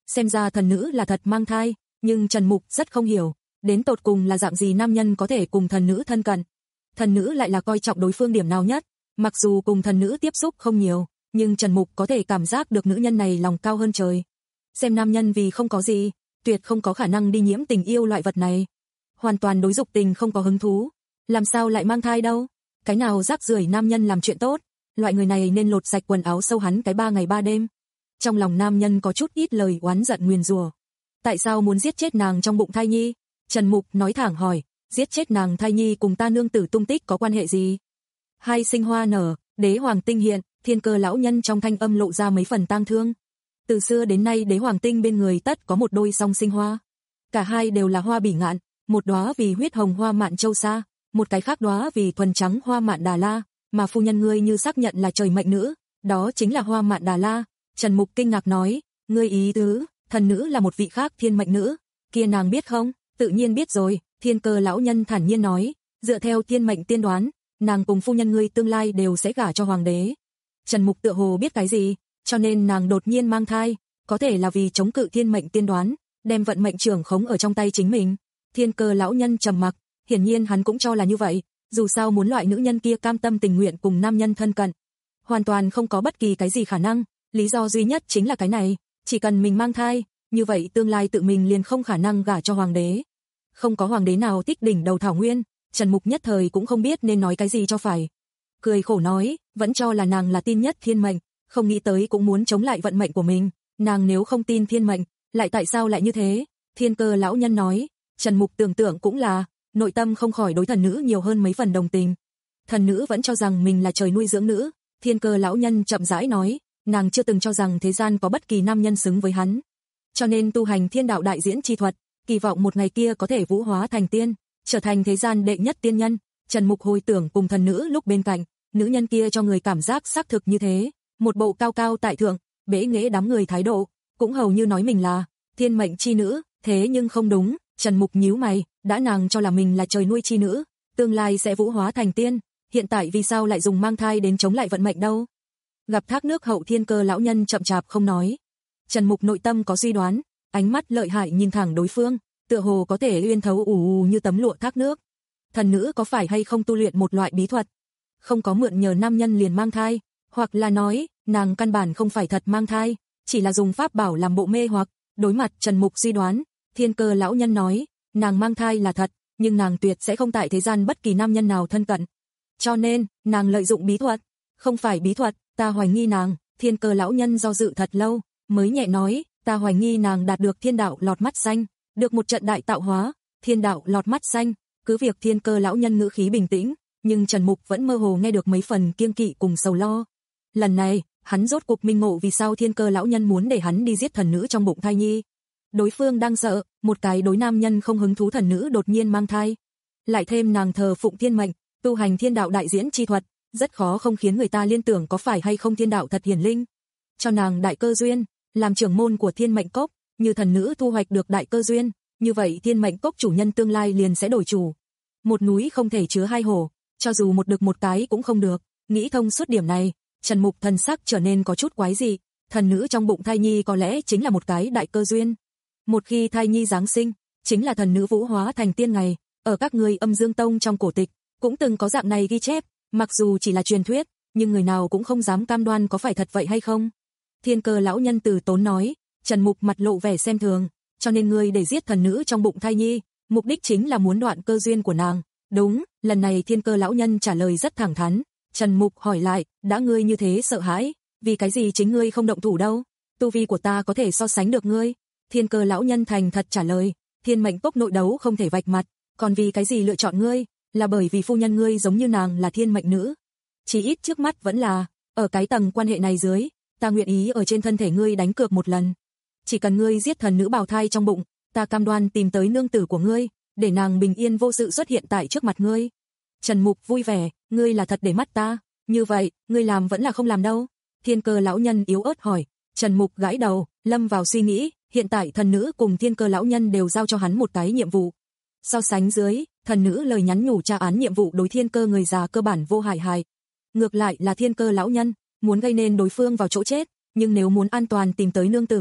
xem ra thần nữ là thật mang thai, nhưng Trần Mục rất không hiểu, đến tột cùng là dạng gì nam nhân có thể cùng thần nữ thân cận. Thần nữ lại là coi trọng đối phương điểm nào nhất, mặc dù cùng thần nữ tiếp xúc không nhiều, nhưng Trần Mục có thể cảm giác được nữ nhân này lòng cao hơn trời. Xem nam nhân vì không có gì, tuyệt không có khả năng đi nhiễm tình yêu loại vật này. Hoàn toàn đối dục tình không có hứng thú, làm sao lại mang thai đâu? Cái nào rác rưởi nam nhân làm chuyện tốt, loại người này nên lột sạch quần áo sâu hắn cái ba ngày ba đêm. Trong lòng nam nhân có chút ít lời oán giận nguyền rủa. Tại sao muốn giết chết nàng trong bụng thai nhi? Trần Mục nói thẳng hỏi, giết chết nàng thai nhi cùng ta nương tử tung tích có quan hệ gì? Hai sinh hoa nở, đế hoàng tinh hiện, Thiên Cơ lão nhân trong thanh âm lộ ra mấy phần tang thương. Từ xưa đến nay đế hoàng tinh bên người tất có một đôi song sinh hoa. Cả hai đều là hoa bỉ ngạn, một đóa vì huyết hồng hoa mạn châu sa, một cái khác đóa vì thuần trắng hoa mạn đà la, mà phu nhân ngươi như xác nhận là trời mệnh nữ, đó chính là hoa mạn đà la. Trần Mục kinh ngạc nói, ngươi ý tứ, thần nữ là một vị khác thiên mệnh nữ, kia nàng biết không? Tự nhiên biết rồi, Thiên Cơ lão nhân thản nhiên nói, dựa theo thiên mệnh tiên đoán, nàng cùng phu nhân ngươi tương lai đều sẽ gả cho hoàng đế. Trần Mục tựa hồ biết cái gì, cho nên nàng đột nhiên mang thai, có thể là vì chống cự thiên mệnh tiên đoán, đem vận mệnh trưởng khống ở trong tay chính mình. Thiên Cơ lão nhân trầm mặc, hiển nhiên hắn cũng cho là như vậy, dù sao muốn loại nữ nhân kia cam tâm tình nguyện cùng nam nhân thân cận, hoàn toàn không có bất kỳ cái gì khả năng, lý do duy nhất chính là cái này, chỉ cần mình mang thai, như vậy tương lai tự mình liền không khả năng gả cho hoàng đế. Không có hoàng đế nào thích đỉnh đầu thảo nguyên, Trần Mục nhất thời cũng không biết nên nói cái gì cho phải. Cười khổ nói, vẫn cho là nàng là tin nhất thiên mệnh, không nghĩ tới cũng muốn chống lại vận mệnh của mình, nàng nếu không tin thiên mệnh, lại tại sao lại như thế? Thiên Cơ lão nhân nói, Trần Mục tưởng tượng cũng là, nội tâm không khỏi đối thần nữ nhiều hơn mấy phần đồng tình. Thần nữ vẫn cho rằng mình là trời nuôi dưỡng nữ, Thiên Cơ lão nhân chậm rãi nói, nàng chưa từng cho rằng thế gian có bất kỳ nam nhân xứng với hắn. Cho nên tu hành thiên đạo đại diễn chi thuật, kỳ vọng một ngày kia có thể vũ hóa thành tiên, trở thành thế gian đệ nhất tiên nhân. Trần Mục hồi tưởng cùng thần nữ lúc bên cạnh, nữ nhân kia cho người cảm giác xác thực như thế, một bộ cao cao tại thượng, bế nghệ đám người thái độ, cũng hầu như nói mình là thiên mệnh chi nữ, thế nhưng không đúng. Trần Mục nhíu mày, đã nàng cho là mình là trời nuôi chi nữ, tương lai sẽ vũ hóa thành tiên, hiện tại vì sao lại dùng mang thai đến chống lại vận mệnh đâu? Gặp thác nước hậu Thiên Cơ lão nhân chậm chạp không nói. Trần Mục nội tâm có suy đoán, ánh mắt lợi hại nhìn thẳng đối phương, tựa hồ có thể uyên thấu ù ù như tấm lụa thác nước. Thần nữ có phải hay không tu luyện một loại bí thuật, không có mượn nhờ nam nhân liền mang thai, hoặc là nói, nàng căn bản không phải thật mang thai, chỉ là dùng pháp bảo làm bộ mê hoặc. Đối mặt Trần Mục suy đoán, Thiên Cơ lão nhân nói, nàng mang thai là thật, nhưng nàng tuyệt sẽ không tại thế gian bất kỳ nam nhân nào thân cận. Cho nên, nàng lợi dụng bí thuật, không phải bí thuật, ta hoài nghi nàng. Thiên Cơ lão nhân do dự thật lâu, mới nhẹ nói, ta hoài nghi nàng đạt được thiên đạo lọt mắt xanh, được một trận đại tạo hóa, thiên đạo lọt mắt xanh. Cứ việc Thiên Cơ lão nhân ngữ khí bình tĩnh, nhưng Trần Mục vẫn mơ hồ nghe được mấy phần kiêng kỵ cùng sầu lo. Lần này, hắn rốt cuộc minh ngộ vì sao Thiên Cơ lão nhân muốn để hắn đi giết thần nữ trong bụng thai nhi. Đối phương đang sợ, một cái đối nam nhân không hứng thú thần nữ đột nhiên mang thai. Lại thêm nàng thờ phụng thiên mệnh, tu hành thiên đạo đại diễn chi thuật, rất khó không khiến người ta liên tưởng có phải hay không thiên đạo thật hiển linh. Cho nàng đại cơ duyên, làm trưởng môn của thiên mệnh cốc, như thần nữ thu hoạch được đại cơ duyên, như vậy thiên mệnh cốc chủ nhân tương lai liền sẽ đổi chủ. Một núi không thể chứa hai hổ, cho dù một đực một cái cũng không được. Nghĩ thông suốt điểm này, Trần Mục thần sắc trở nên có chút quái dị, thần nữ trong bụng thai nhi có lẽ chính là một cái đại cơ duyên. Một khi thai nhi giáng sinh, chính là thần nữ vũ hóa thành tiên ngày, ở các người Âm Dương Tông trong cổ tịch, cũng từng có dạng này ghi chép, mặc dù chỉ là truyền thuyết, nhưng người nào cũng không dám cam đoan có phải thật vậy hay không. Thiên Cơ lão nhân từ tốn nói, Trần Mục mặt lộ vẻ xem thường, cho nên ngươi để giết thần nữ trong bụng thai nhi, mục đích chính là muốn đoạn cơ duyên của nàng. Đúng, lần này Thiên Cơ lão nhân trả lời rất thẳng thắn. Trần Mục hỏi lại, đã ngươi như thế sợ hãi, vì cái gì chính ngươi không động thủ đâu? Tu vi của ta có thể so sánh được ngươi. Thiên Cơ lão nhân thành thật trả lời, thiên mệnh cốc nội đấu không thể vạch mặt, còn vì cái gì lựa chọn ngươi, là bởi vì phu nhân ngươi giống như nàng là thiên mệnh nữ. Chỉ ít trước mắt vẫn là, ở cái tầng quan hệ này dưới, ta nguyện ý ở trên thân thể ngươi đánh cược một lần. Chỉ cần ngươi giết thần nữ bào thai trong bụng, ta cam đoan tìm tới nương tử của ngươi, để nàng bình yên vô sự xuất hiện tại trước mặt ngươi. Trần Mục vui vẻ, ngươi là thật để mắt ta, như vậy, ngươi làm vẫn là không làm đâu? Thiên Cơ lão nhân yếu ớt hỏi. Trần Mục gãi đầu, lâm vào suy nghĩ, hiện tại thần nữ cùng Thiên Cơ lão nhân đều giao cho hắn một cái nhiệm vụ. So sánh dưới, thần nữ lời nhắn nhủ tra án nhiệm vụ đối Thiên Cơ người già cơ bản vô hại hại. Ngược lại là Thiên Cơ lão nhân, muốn gây nên đối phương vào chỗ chết, nhưng nếu muốn an toàn tìm tới nương tử,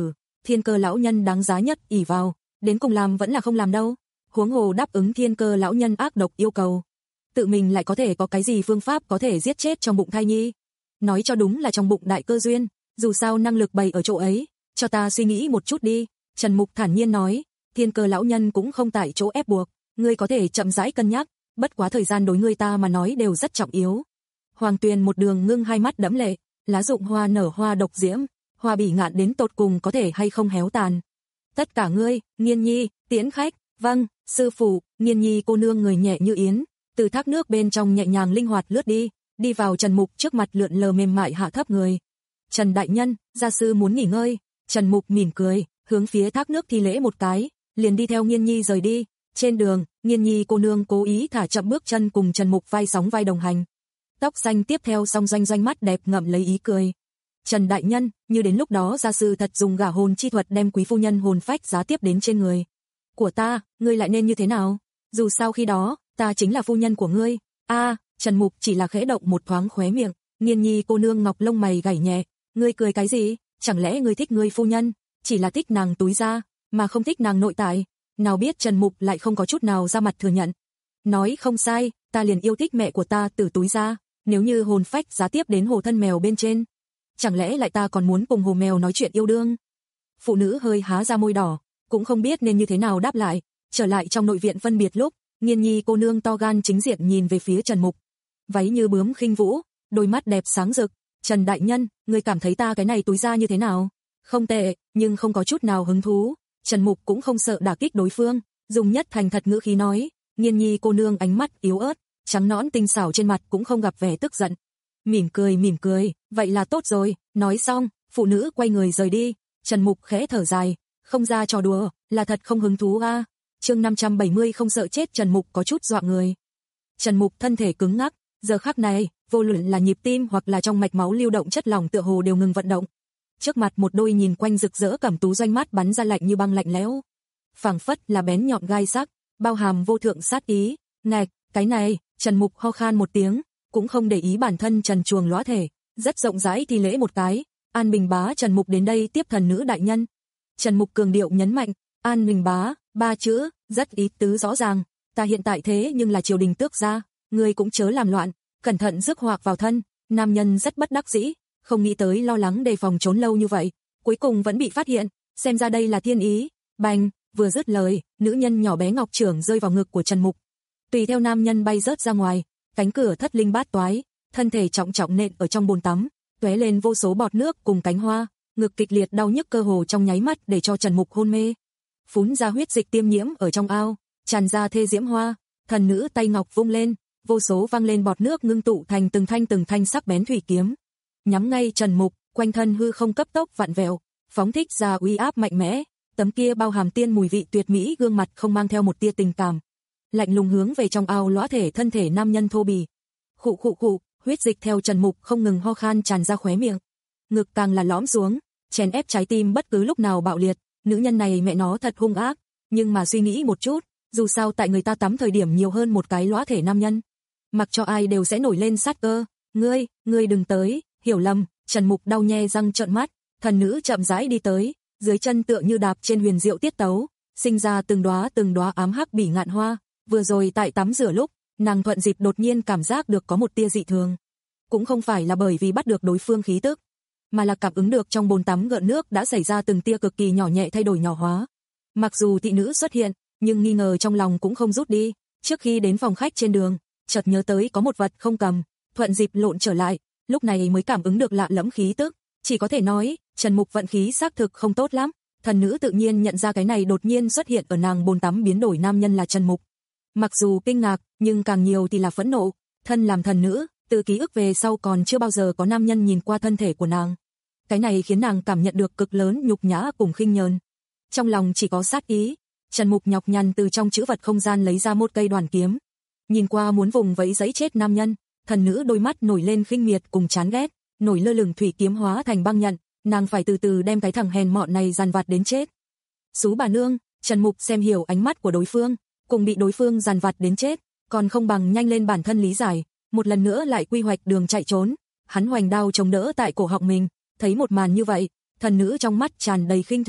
Thiên Cơ lão nhân đáng giá nhất ỷ vào, đến cùng làm vẫn là không làm đâu. Huống hồ đáp ứng Thiên Cơ lão nhân ác độc yêu cầu, tự mình lại có thể có cái gì phương pháp có thể giết chết trong bụng thai nhi. Nói cho đúng là trong bụng đại cơ duyên, dù sao năng lực bày ở chỗ ấy, cho ta suy nghĩ một chút đi. Trần Mục thản nhiên nói, Thiên Cơ lão nhân cũng không tại chỗ ép buộc, ngươi có thể chậm rãi cân nhắc, bất quá thời gian đối ngươi ta mà nói đều rất trọng yếu. Hoàng Tuyền một đường ngưng hai mắt đẫm lệ, lá dụng hoa nở hoa độc diễm, hoa bỉ ngạn đến tột cùng có thể hay không héo tàn. Tất cả ngươi, Nghiên Nhi, tiễn khách. Vâng, sư phụ. Nghiên Nhi cô nương người nhẹ như yến, từ thác nước bên trong nhẹ nhàng linh hoạt lướt đi, đi vào Trần Mục trước mặt lượn lờ mềm mại hạ thấp người. Trần đại nhân, gia sư muốn nghỉ ngơi. Trần Mục mỉm cười, hướng phía thác nước thi lễ một cái, liền đi theo Nghiên Nhi rời đi. Trên đường, Nghiên Nhi cô nương cố ý thả chậm bước chân cùng Trần Mục vai sóng vai đồng hành. Tóc xanh tiếp theo song doanh doanh mắt đẹp ngậm lấy ý cười. Trần đại nhân, như đến lúc đó gia sư thật dùng gả hồn chi thuật đem quý phu nhân hồn phách giá tiếp đến trên người của ta, ngươi lại nên như thế nào? Dù sao khi đó, ta chính là phu nhân của ngươi. A, à, Trần Mục chỉ là khẽ động một thoáng khóe miệng, Nghiên Nhi cô nương ngọc lông mày gảy nhẹ, ngươi cười cái gì? Chẳng lẽ ngươi thích ngươi phu nhân, chỉ là thích nàng túi da, mà không thích nàng nội tại? Nào biết Trần Mục lại không có chút nào ra mặt thừa nhận. Nói không sai, ta liền yêu thích mẹ của ta từ túi da, nếu như hồn phách giá tiếp đến hồ thân mèo bên trên, chẳng lẽ lại ta còn muốn cùng hồ mèo nói chuyện yêu đương? Phụ nữ hơi há ra môi đỏ, cũng không biết nên như thế nào đáp lại. Trở lại trong nội viện phân biệt lúc, Nghiên Nhi cô nương to gan chính diện nhìn về phía Trần Mục, váy như bướm khinh vũ, đôi mắt đẹp sáng rực. Trần đại nhân, ngươi cảm thấy ta cái này túi da như thế nào? Không tệ, nhưng không có chút nào hứng thú. Trần Mục cũng không sợ đả kích đối phương, dùng nhất thành thật ngữ khí nói. Nghiên Nhi cô nương ánh mắt yếu ớt, trắng nõn tinh xảo trên mặt cũng không gặp vẻ tức giận. Mỉm cười mỉm cười, vậy là tốt rồi. Nói xong, phụ nữ quay người rời đi. Trần Mục khẽ thở dài, không ra trò đùa, là thật không hứng thú a. À. Chương năm trăm bảy mươi không sợ chết. Trần Mục có chút dọa người. Trần Mục thân thể cứng ngắc, giờ khắc này, vô luận là nhịp tim hoặc là trong mạch máu lưu động chất lỏng tựa hồ đều ngừng vận động. Trước mặt một đôi nhìn quanh rực rỡ cẩm tú doanh mắt bắn ra lạnh như băng lạnh lẽo, phảng phất là bén nhọn gai sắc, bao hàm vô thượng sát ý. Ngạch, cái này. Trần Mục ho khan một tiếng, cũng không để ý bản thân trần truồng lóa thể, rất rộng rãi thi lễ một cái. An Bình bá. Trần Mục đến đây tiếp thần nữ đại nhân. Trần Mục cường điệu nhấn mạnh, An Bình bá, ba chữ, rất ý tứ rõ ràng. Ta hiện tại thế nhưng là triều đình tước gia, ngươi cũng chớ làm loạn, cẩn thận rước họa vào thân. Nam nhân rất bất đắc dĩ, không nghĩ tới lo lắng đề phòng trốn lâu như vậy, cuối cùng vẫn bị phát hiện, xem ra đây là thiên ý. Bành, vừa dứt lời, nữ nhân nhỏ bé ngọc trưởng rơi vào ngực của Trần Mục, tùy theo nam nhân bay rớt ra ngoài, cánh cửa thất linh bát toái, thân thể trọng trọng nện ở trong bồn tắm, tóe lên vô số bọt nước cùng cánh hoa, ngực kịch liệt đau nhức cơ hồ trong nháy mắt để cho Trần Mục hôn mê. Phún ra huyết dịch tiêm nhiễm ở trong ao, tràn ra thê diễm hoa, thần nữ tay ngọc vung lên, vô số văng lên bọt nước ngưng tụ thành từng thanh từng thanh sắc bén thủy kiếm, nhắm ngay Trần Mục, quanh thân hư không cấp tốc vặn vẹo, phóng thích ra uy áp mạnh mẽ. Tấm kia bao hàm tiên mùi vị tuyệt mỹ gương mặt không mang theo một tia tình cảm, lạnh lùng hướng về trong ao lõa thể thân thể nam nhân thô bỉ. Khụ khụ khụ, huyết dịch theo Trần Mục không ngừng ho khan tràn ra khóe miệng, ngực càng là lõm xuống, chèn ép trái tim bất cứ lúc nào bạo liệt. Nữ nhân này mẹ nó thật hung ác, nhưng mà suy nghĩ một chút, dù sao tại người ta tắm thời điểm nhiều hơn một cái lõa thể nam nhân, mặc cho ai đều sẽ nổi lên sát cơ. Ngươi, ngươi đừng tới, hiểu lầm. Trần Mục đau nhe răng trợn mắt, thần nữ chậm rãi đi tới, dưới chân tựa như đạp trên huyền diệu tiết tấu, sinh ra từng đóa từng đóa ám hắc bỉ ngạn hoa. Vừa rồi tại tắm rửa lúc, nàng thuận dịp đột nhiên cảm giác được có một tia dị thường, cũng không phải là bởi vì bắt được đối phương khí tức, mà là cảm ứng được trong bồn tắm gợn nước đã xảy ra từng tia cực kỳ nhỏ nhẹ thay đổi nhỏ hóa. Mặc dù thị nữ xuất hiện, nhưng nghi ngờ trong lòng cũng không rút đi. Trước khi đến phòng khách trên đường, chợt nhớ tới có một vật không cầm, thuận dịp lộn trở lại, lúc này mới cảm ứng được lạ lẫm khí tức. Chỉ có thể nói, Trần Mục vận khí xác thực không tốt lắm. Thần nữ tự nhiên nhận ra cái này đột nhiên xuất hiện ở nàng bồn tắm biến đổi nam nhân là Trần Mục. Mặc dù kinh ngạc, nhưng càng nhiều thì là phẫn nộ. Thân làm thần nữ, từ ký ức về sau còn chưa bao giờ có nam nhân nhìn qua thân thể của nàng. Cái này khiến nàng cảm nhận được cực lớn nhục nhã cùng khinh nhờn. Trong lòng chỉ có sát ý. Trần Mục nhọc nhằn từ trong chữ vật không gian lấy ra một cây đoàn kiếm, nhìn qua muốn vùng vẫy giấy chết nam nhân. Thần nữ đôi mắt nổi lên khinh miệt cùng chán ghét, nổi lơ lửng thủy kiếm hóa thành băng nhận, nàng phải từ từ đem cái thằng hèn mọn này dằn vặt đến chết. Xú bà nương. Trần Mục xem hiểu ánh mắt của đối phương, cùng bị đối phương dằn vặt đến chết, còn không bằng nhanh lên bản thân lý giải, một lần nữa lại quy hoạch đường chạy trốn. Hắn hoành đao chống đỡ tại cổ họng mình, thấy một màn như vậy, thần nữ trong mắt tràn đầy khinh thường,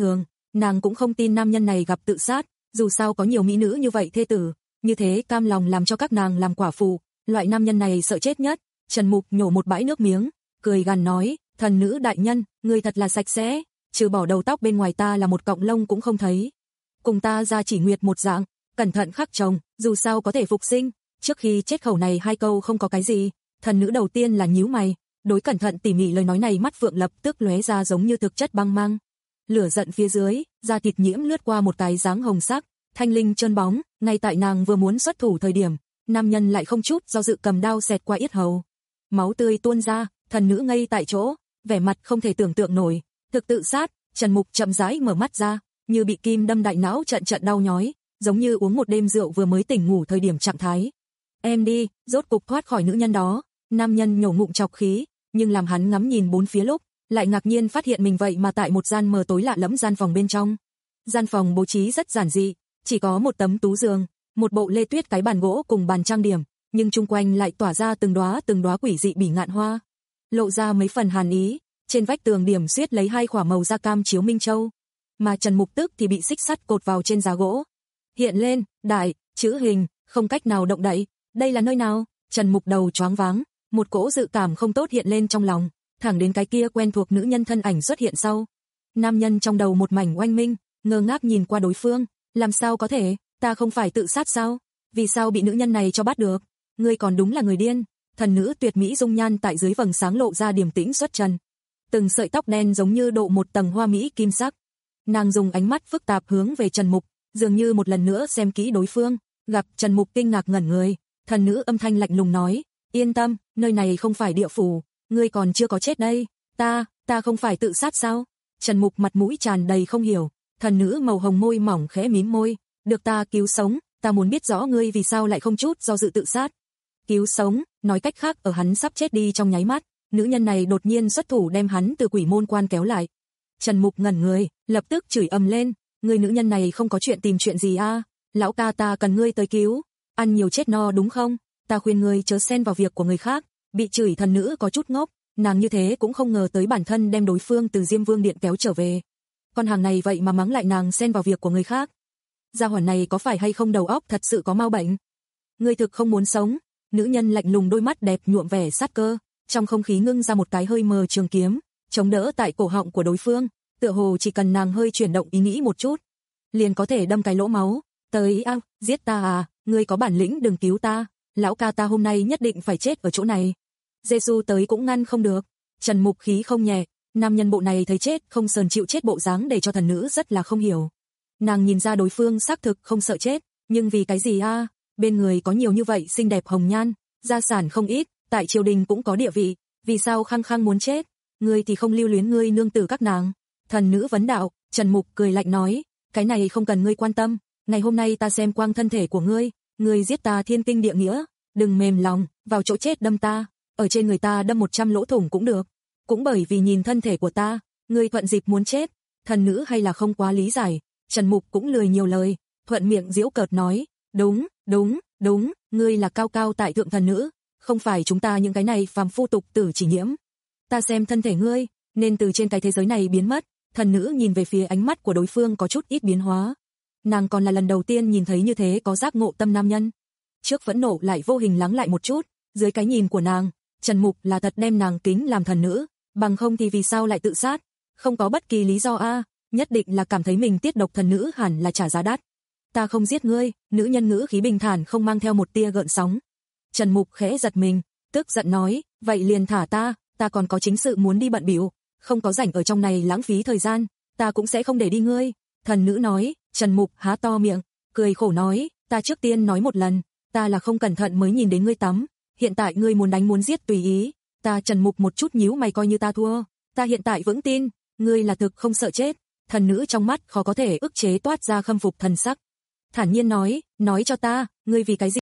Nàng cũng không tin nam nhân này gặp tự sát, dù sao có nhiều mỹ nữ như vậy thê tử, như thế cam lòng làm cho các nàng làm quả phụ, loại nam nhân này sợ chết nhất. Trần Mục nhổ một bãi nước miếng, cười gằn nói, thần nữ đại nhân, ngươi thật là sạch sẽ, trừ bỏ đầu tóc bên ngoài ta là một cọng lông cũng không thấy. Cùng ta ra chỉ nguyệt một dạng, cẩn thận khắc chồng, dù sao có thể phục sinh. Trước khi chết khẩu này hai câu không có cái gì, thần nữ đầu tiên là nhíu mày, đối cẩn thận tỉ mỉ lời nói này mắt phượng lập tức lóe ra giống như thực chất băng mang. Lửa giận phía dưới, da thịt nhiễm lướt qua một cái dáng hồng sắc, thanh linh trơn bóng, ngay tại nàng vừa muốn xuất thủ thời điểm, nam nhân lại không chút do dự cầm đao xẹt qua yết hầu. Máu tươi tuôn ra, thần nữ ngây tại chỗ, vẻ mặt không thể tưởng tượng nổi, thực tự sát. Trần Mục chậm rãi mở mắt ra, như bị kim đâm đại não trận trận đau nhói, giống như uống một đêm rượu vừa mới tỉnh ngủ thời điểm trạng thái. Em đi, rốt cục thoát khỏi nữ nhân đó. Nam nhân nhổ ngụm trọc khí, nhưng làm hắn ngắm nhìn bốn phía lúc, lại ngạc nhiên phát hiện mình vậy mà tại một gian mờ tối lạ lẫm gian phòng bên trong. Gian phòng bố trí rất giản dị, chỉ có một tấm tú giường, một bộ lê tuyết cái bàn gỗ cùng bàn trang điểm, nhưng chung quanh lại tỏa ra từng đóa từng đóa quỷ dị bỉ ngạn hoa, lộ ra mấy phần hàn ý. Trên vách tường điểm xuyết lấy hai khỏa màu da cam chiếu minh châu, mà Trần Mục tức thì bị xích sắt cột vào trên giá gỗ. Hiện lên, đại, chữ hình, không cách nào động đậy. Đây là nơi nào? Trần Mục đầu choáng váng, một cỗ dự cảm không tốt hiện lên trong lòng, thẳng đến cái kia quen thuộc nữ nhân thân ảnh xuất hiện sau. Nam nhân trong đầu một mảnh oanh minh, ngơ ngác nhìn qua đối phương, làm sao có thể, ta không phải tự sát sao? Vì sao bị nữ nhân này cho bắt được? Ngươi còn đúng là người điên. Thần nữ tuyệt mỹ dung nhan tại dưới vầng sáng lộ ra điềm tĩnh xuất trần. Từng sợi tóc đen giống như độ một tầng hoa mỹ kim sắc. Nàng dùng ánh mắt phức tạp hướng về Trần Mục, dường như một lần nữa xem kỹ đối phương. Gặp Trần Mục kinh ngạc ngẩn người, thần nữ âm thanh lạnh lùng nói, yên tâm, nơi này không phải địa phủ, ngươi còn chưa có chết đây. Ta, ta không phải tự sát sao? Trần Mục mặt mũi tràn đầy không hiểu. Thần nữ màu hồng môi mỏng khẽ mím môi, được ta cứu sống, ta muốn biết rõ ngươi vì sao lại không chút do dự tự sát. Cứu sống, nói cách khác ở hắn sắp chết đi trong nháy mắt, nữ nhân này đột nhiên xuất thủ đem hắn từ quỷ môn quan kéo lại. Trần Mục ngẩn người, lập tức chửi ầm lên, người nữ nhân này không có chuyện tìm chuyện gì a? À? Lão ca ta cần ngươi tới cứu, ăn nhiều chết no đúng không? Ta khuyên ngươi chớ xen vào việc của người khác. Bị chửi thần nữ có chút ngốc, nàng như thế cũng không ngờ tới bản thân đem đối phương từ Diêm Vương điện kéo trở về. Con hàng này vậy mà mắng lại nàng xen vào việc của người khác. Gia hỏa này có phải hay không đầu óc thật sự có mau bệnh? Ngươi thực không muốn sống? Nữ nhân lạnh lùng đôi mắt đẹp nhuộm vẻ sát cơ, trong không khí ngưng ra một cái hơi mờ trường kiếm, chống đỡ tại cổ họng của đối phương, tựa hồ chỉ cần nàng hơi chuyển động ý nghĩ một chút, liền có thể đâm cái lỗ máu. Tới a, giết ta à, ngươi có bản lĩnh đừng cứu ta, lão ca ta hôm nay nhất định phải chết ở chỗ này. Giê-xu tới cũng ngăn không được. Trần Mục khí không nhẹ, nam nhân bộ này thấy chết không sờn chịu chết bộ dáng để cho thần nữ rất là không hiểu. Nàng nhìn ra đối phương xác thực không sợ chết, nhưng vì cái gì a? À? Bên người có nhiều như vậy xinh đẹp hồng nhan, gia sản không ít, tại triều đình cũng có địa vị, vì sao khăng khăng muốn chết? Ngươi thì không lưu luyến ngươi nương tử các nàng? Thần nữ vấn đạo. Trần Mục cười lạnh nói, cái này không cần ngươi quan tâm, ngày hôm nay ta xem quang thân thể của ngươi, ngươi giết ta thiên kinh địa nghĩa, đừng mềm lòng, vào chỗ chết đâm ta, ở trên người ta đâm một trăm lỗ thủng cũng được. Cũng bởi vì nhìn thân thể của ta, ngươi thuận dịp muốn chết. Thần nữ hay là không quá lý giải. Trần Mục cũng lười nhiều lời, thuận miệng giễu cợt nói, đúng, đúng, đúng, ngươi là cao cao tại thượng thần nữ, không phải chúng ta những cái này phàm phu tục tử chỉ nhiễm. Ta xem thân thể ngươi, nên từ trên cái thế giới này biến mất. Thần nữ nhìn về phía ánh mắt của đối phương có chút ít biến hóa. Nàng còn là lần đầu tiên nhìn thấy như thế có giác ngộ tâm nam nhân. Trước phẫn nộ lại vô hình lắng lại một chút, dưới cái nhìn của nàng, Trần Mục là thật đem nàng kính làm thần nữ, bằng không thì vì sao lại tự sát? Không có bất kỳ lý do a, à, nhất định là cảm thấy mình tiết độc thần nữ hẳn là trả giá đắt. Ta không giết ngươi, nữ nhân ngữ khí bình thản không mang theo một tia gợn sóng. Trần Mục khẽ giật mình, tức giận nói, vậy liền thả ta, ta còn có chính sự muốn đi bận bịu, không có rảnh ở trong này lãng phí thời gian, ta cũng sẽ không để đi ngươi. Thần nữ nói. Trần Mục há to miệng, cười khổ nói, ta trước tiên nói một lần, ta là không cẩn thận mới nhìn đến ngươi tắm, hiện tại ngươi muốn đánh muốn giết tùy ý. Ta Trần Mục một chút nhíu mày coi như ta thua, ta hiện tại vững tin, ngươi là thực không sợ chết. Thần nữ trong mắt khó có thể ức chế toát ra khâm phục thần sắc, thản nhiên nói, nói cho ta, ngươi vì cái gì?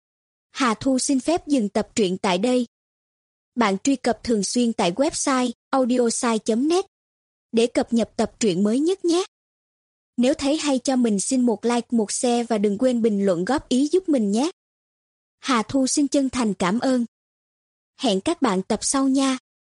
Hà Thu xin phép dừng tập truyện tại đây. Bạn truy cập thường xuyên tại website audiosai chấm net để cập nhật tập truyện mới nhất nhé. Nếu thấy hay cho mình xin một like, một share và đừng quên bình luận góp ý giúp mình nhé. Hà Thu xin chân thành cảm ơn. Hẹn các bạn tập sau nha.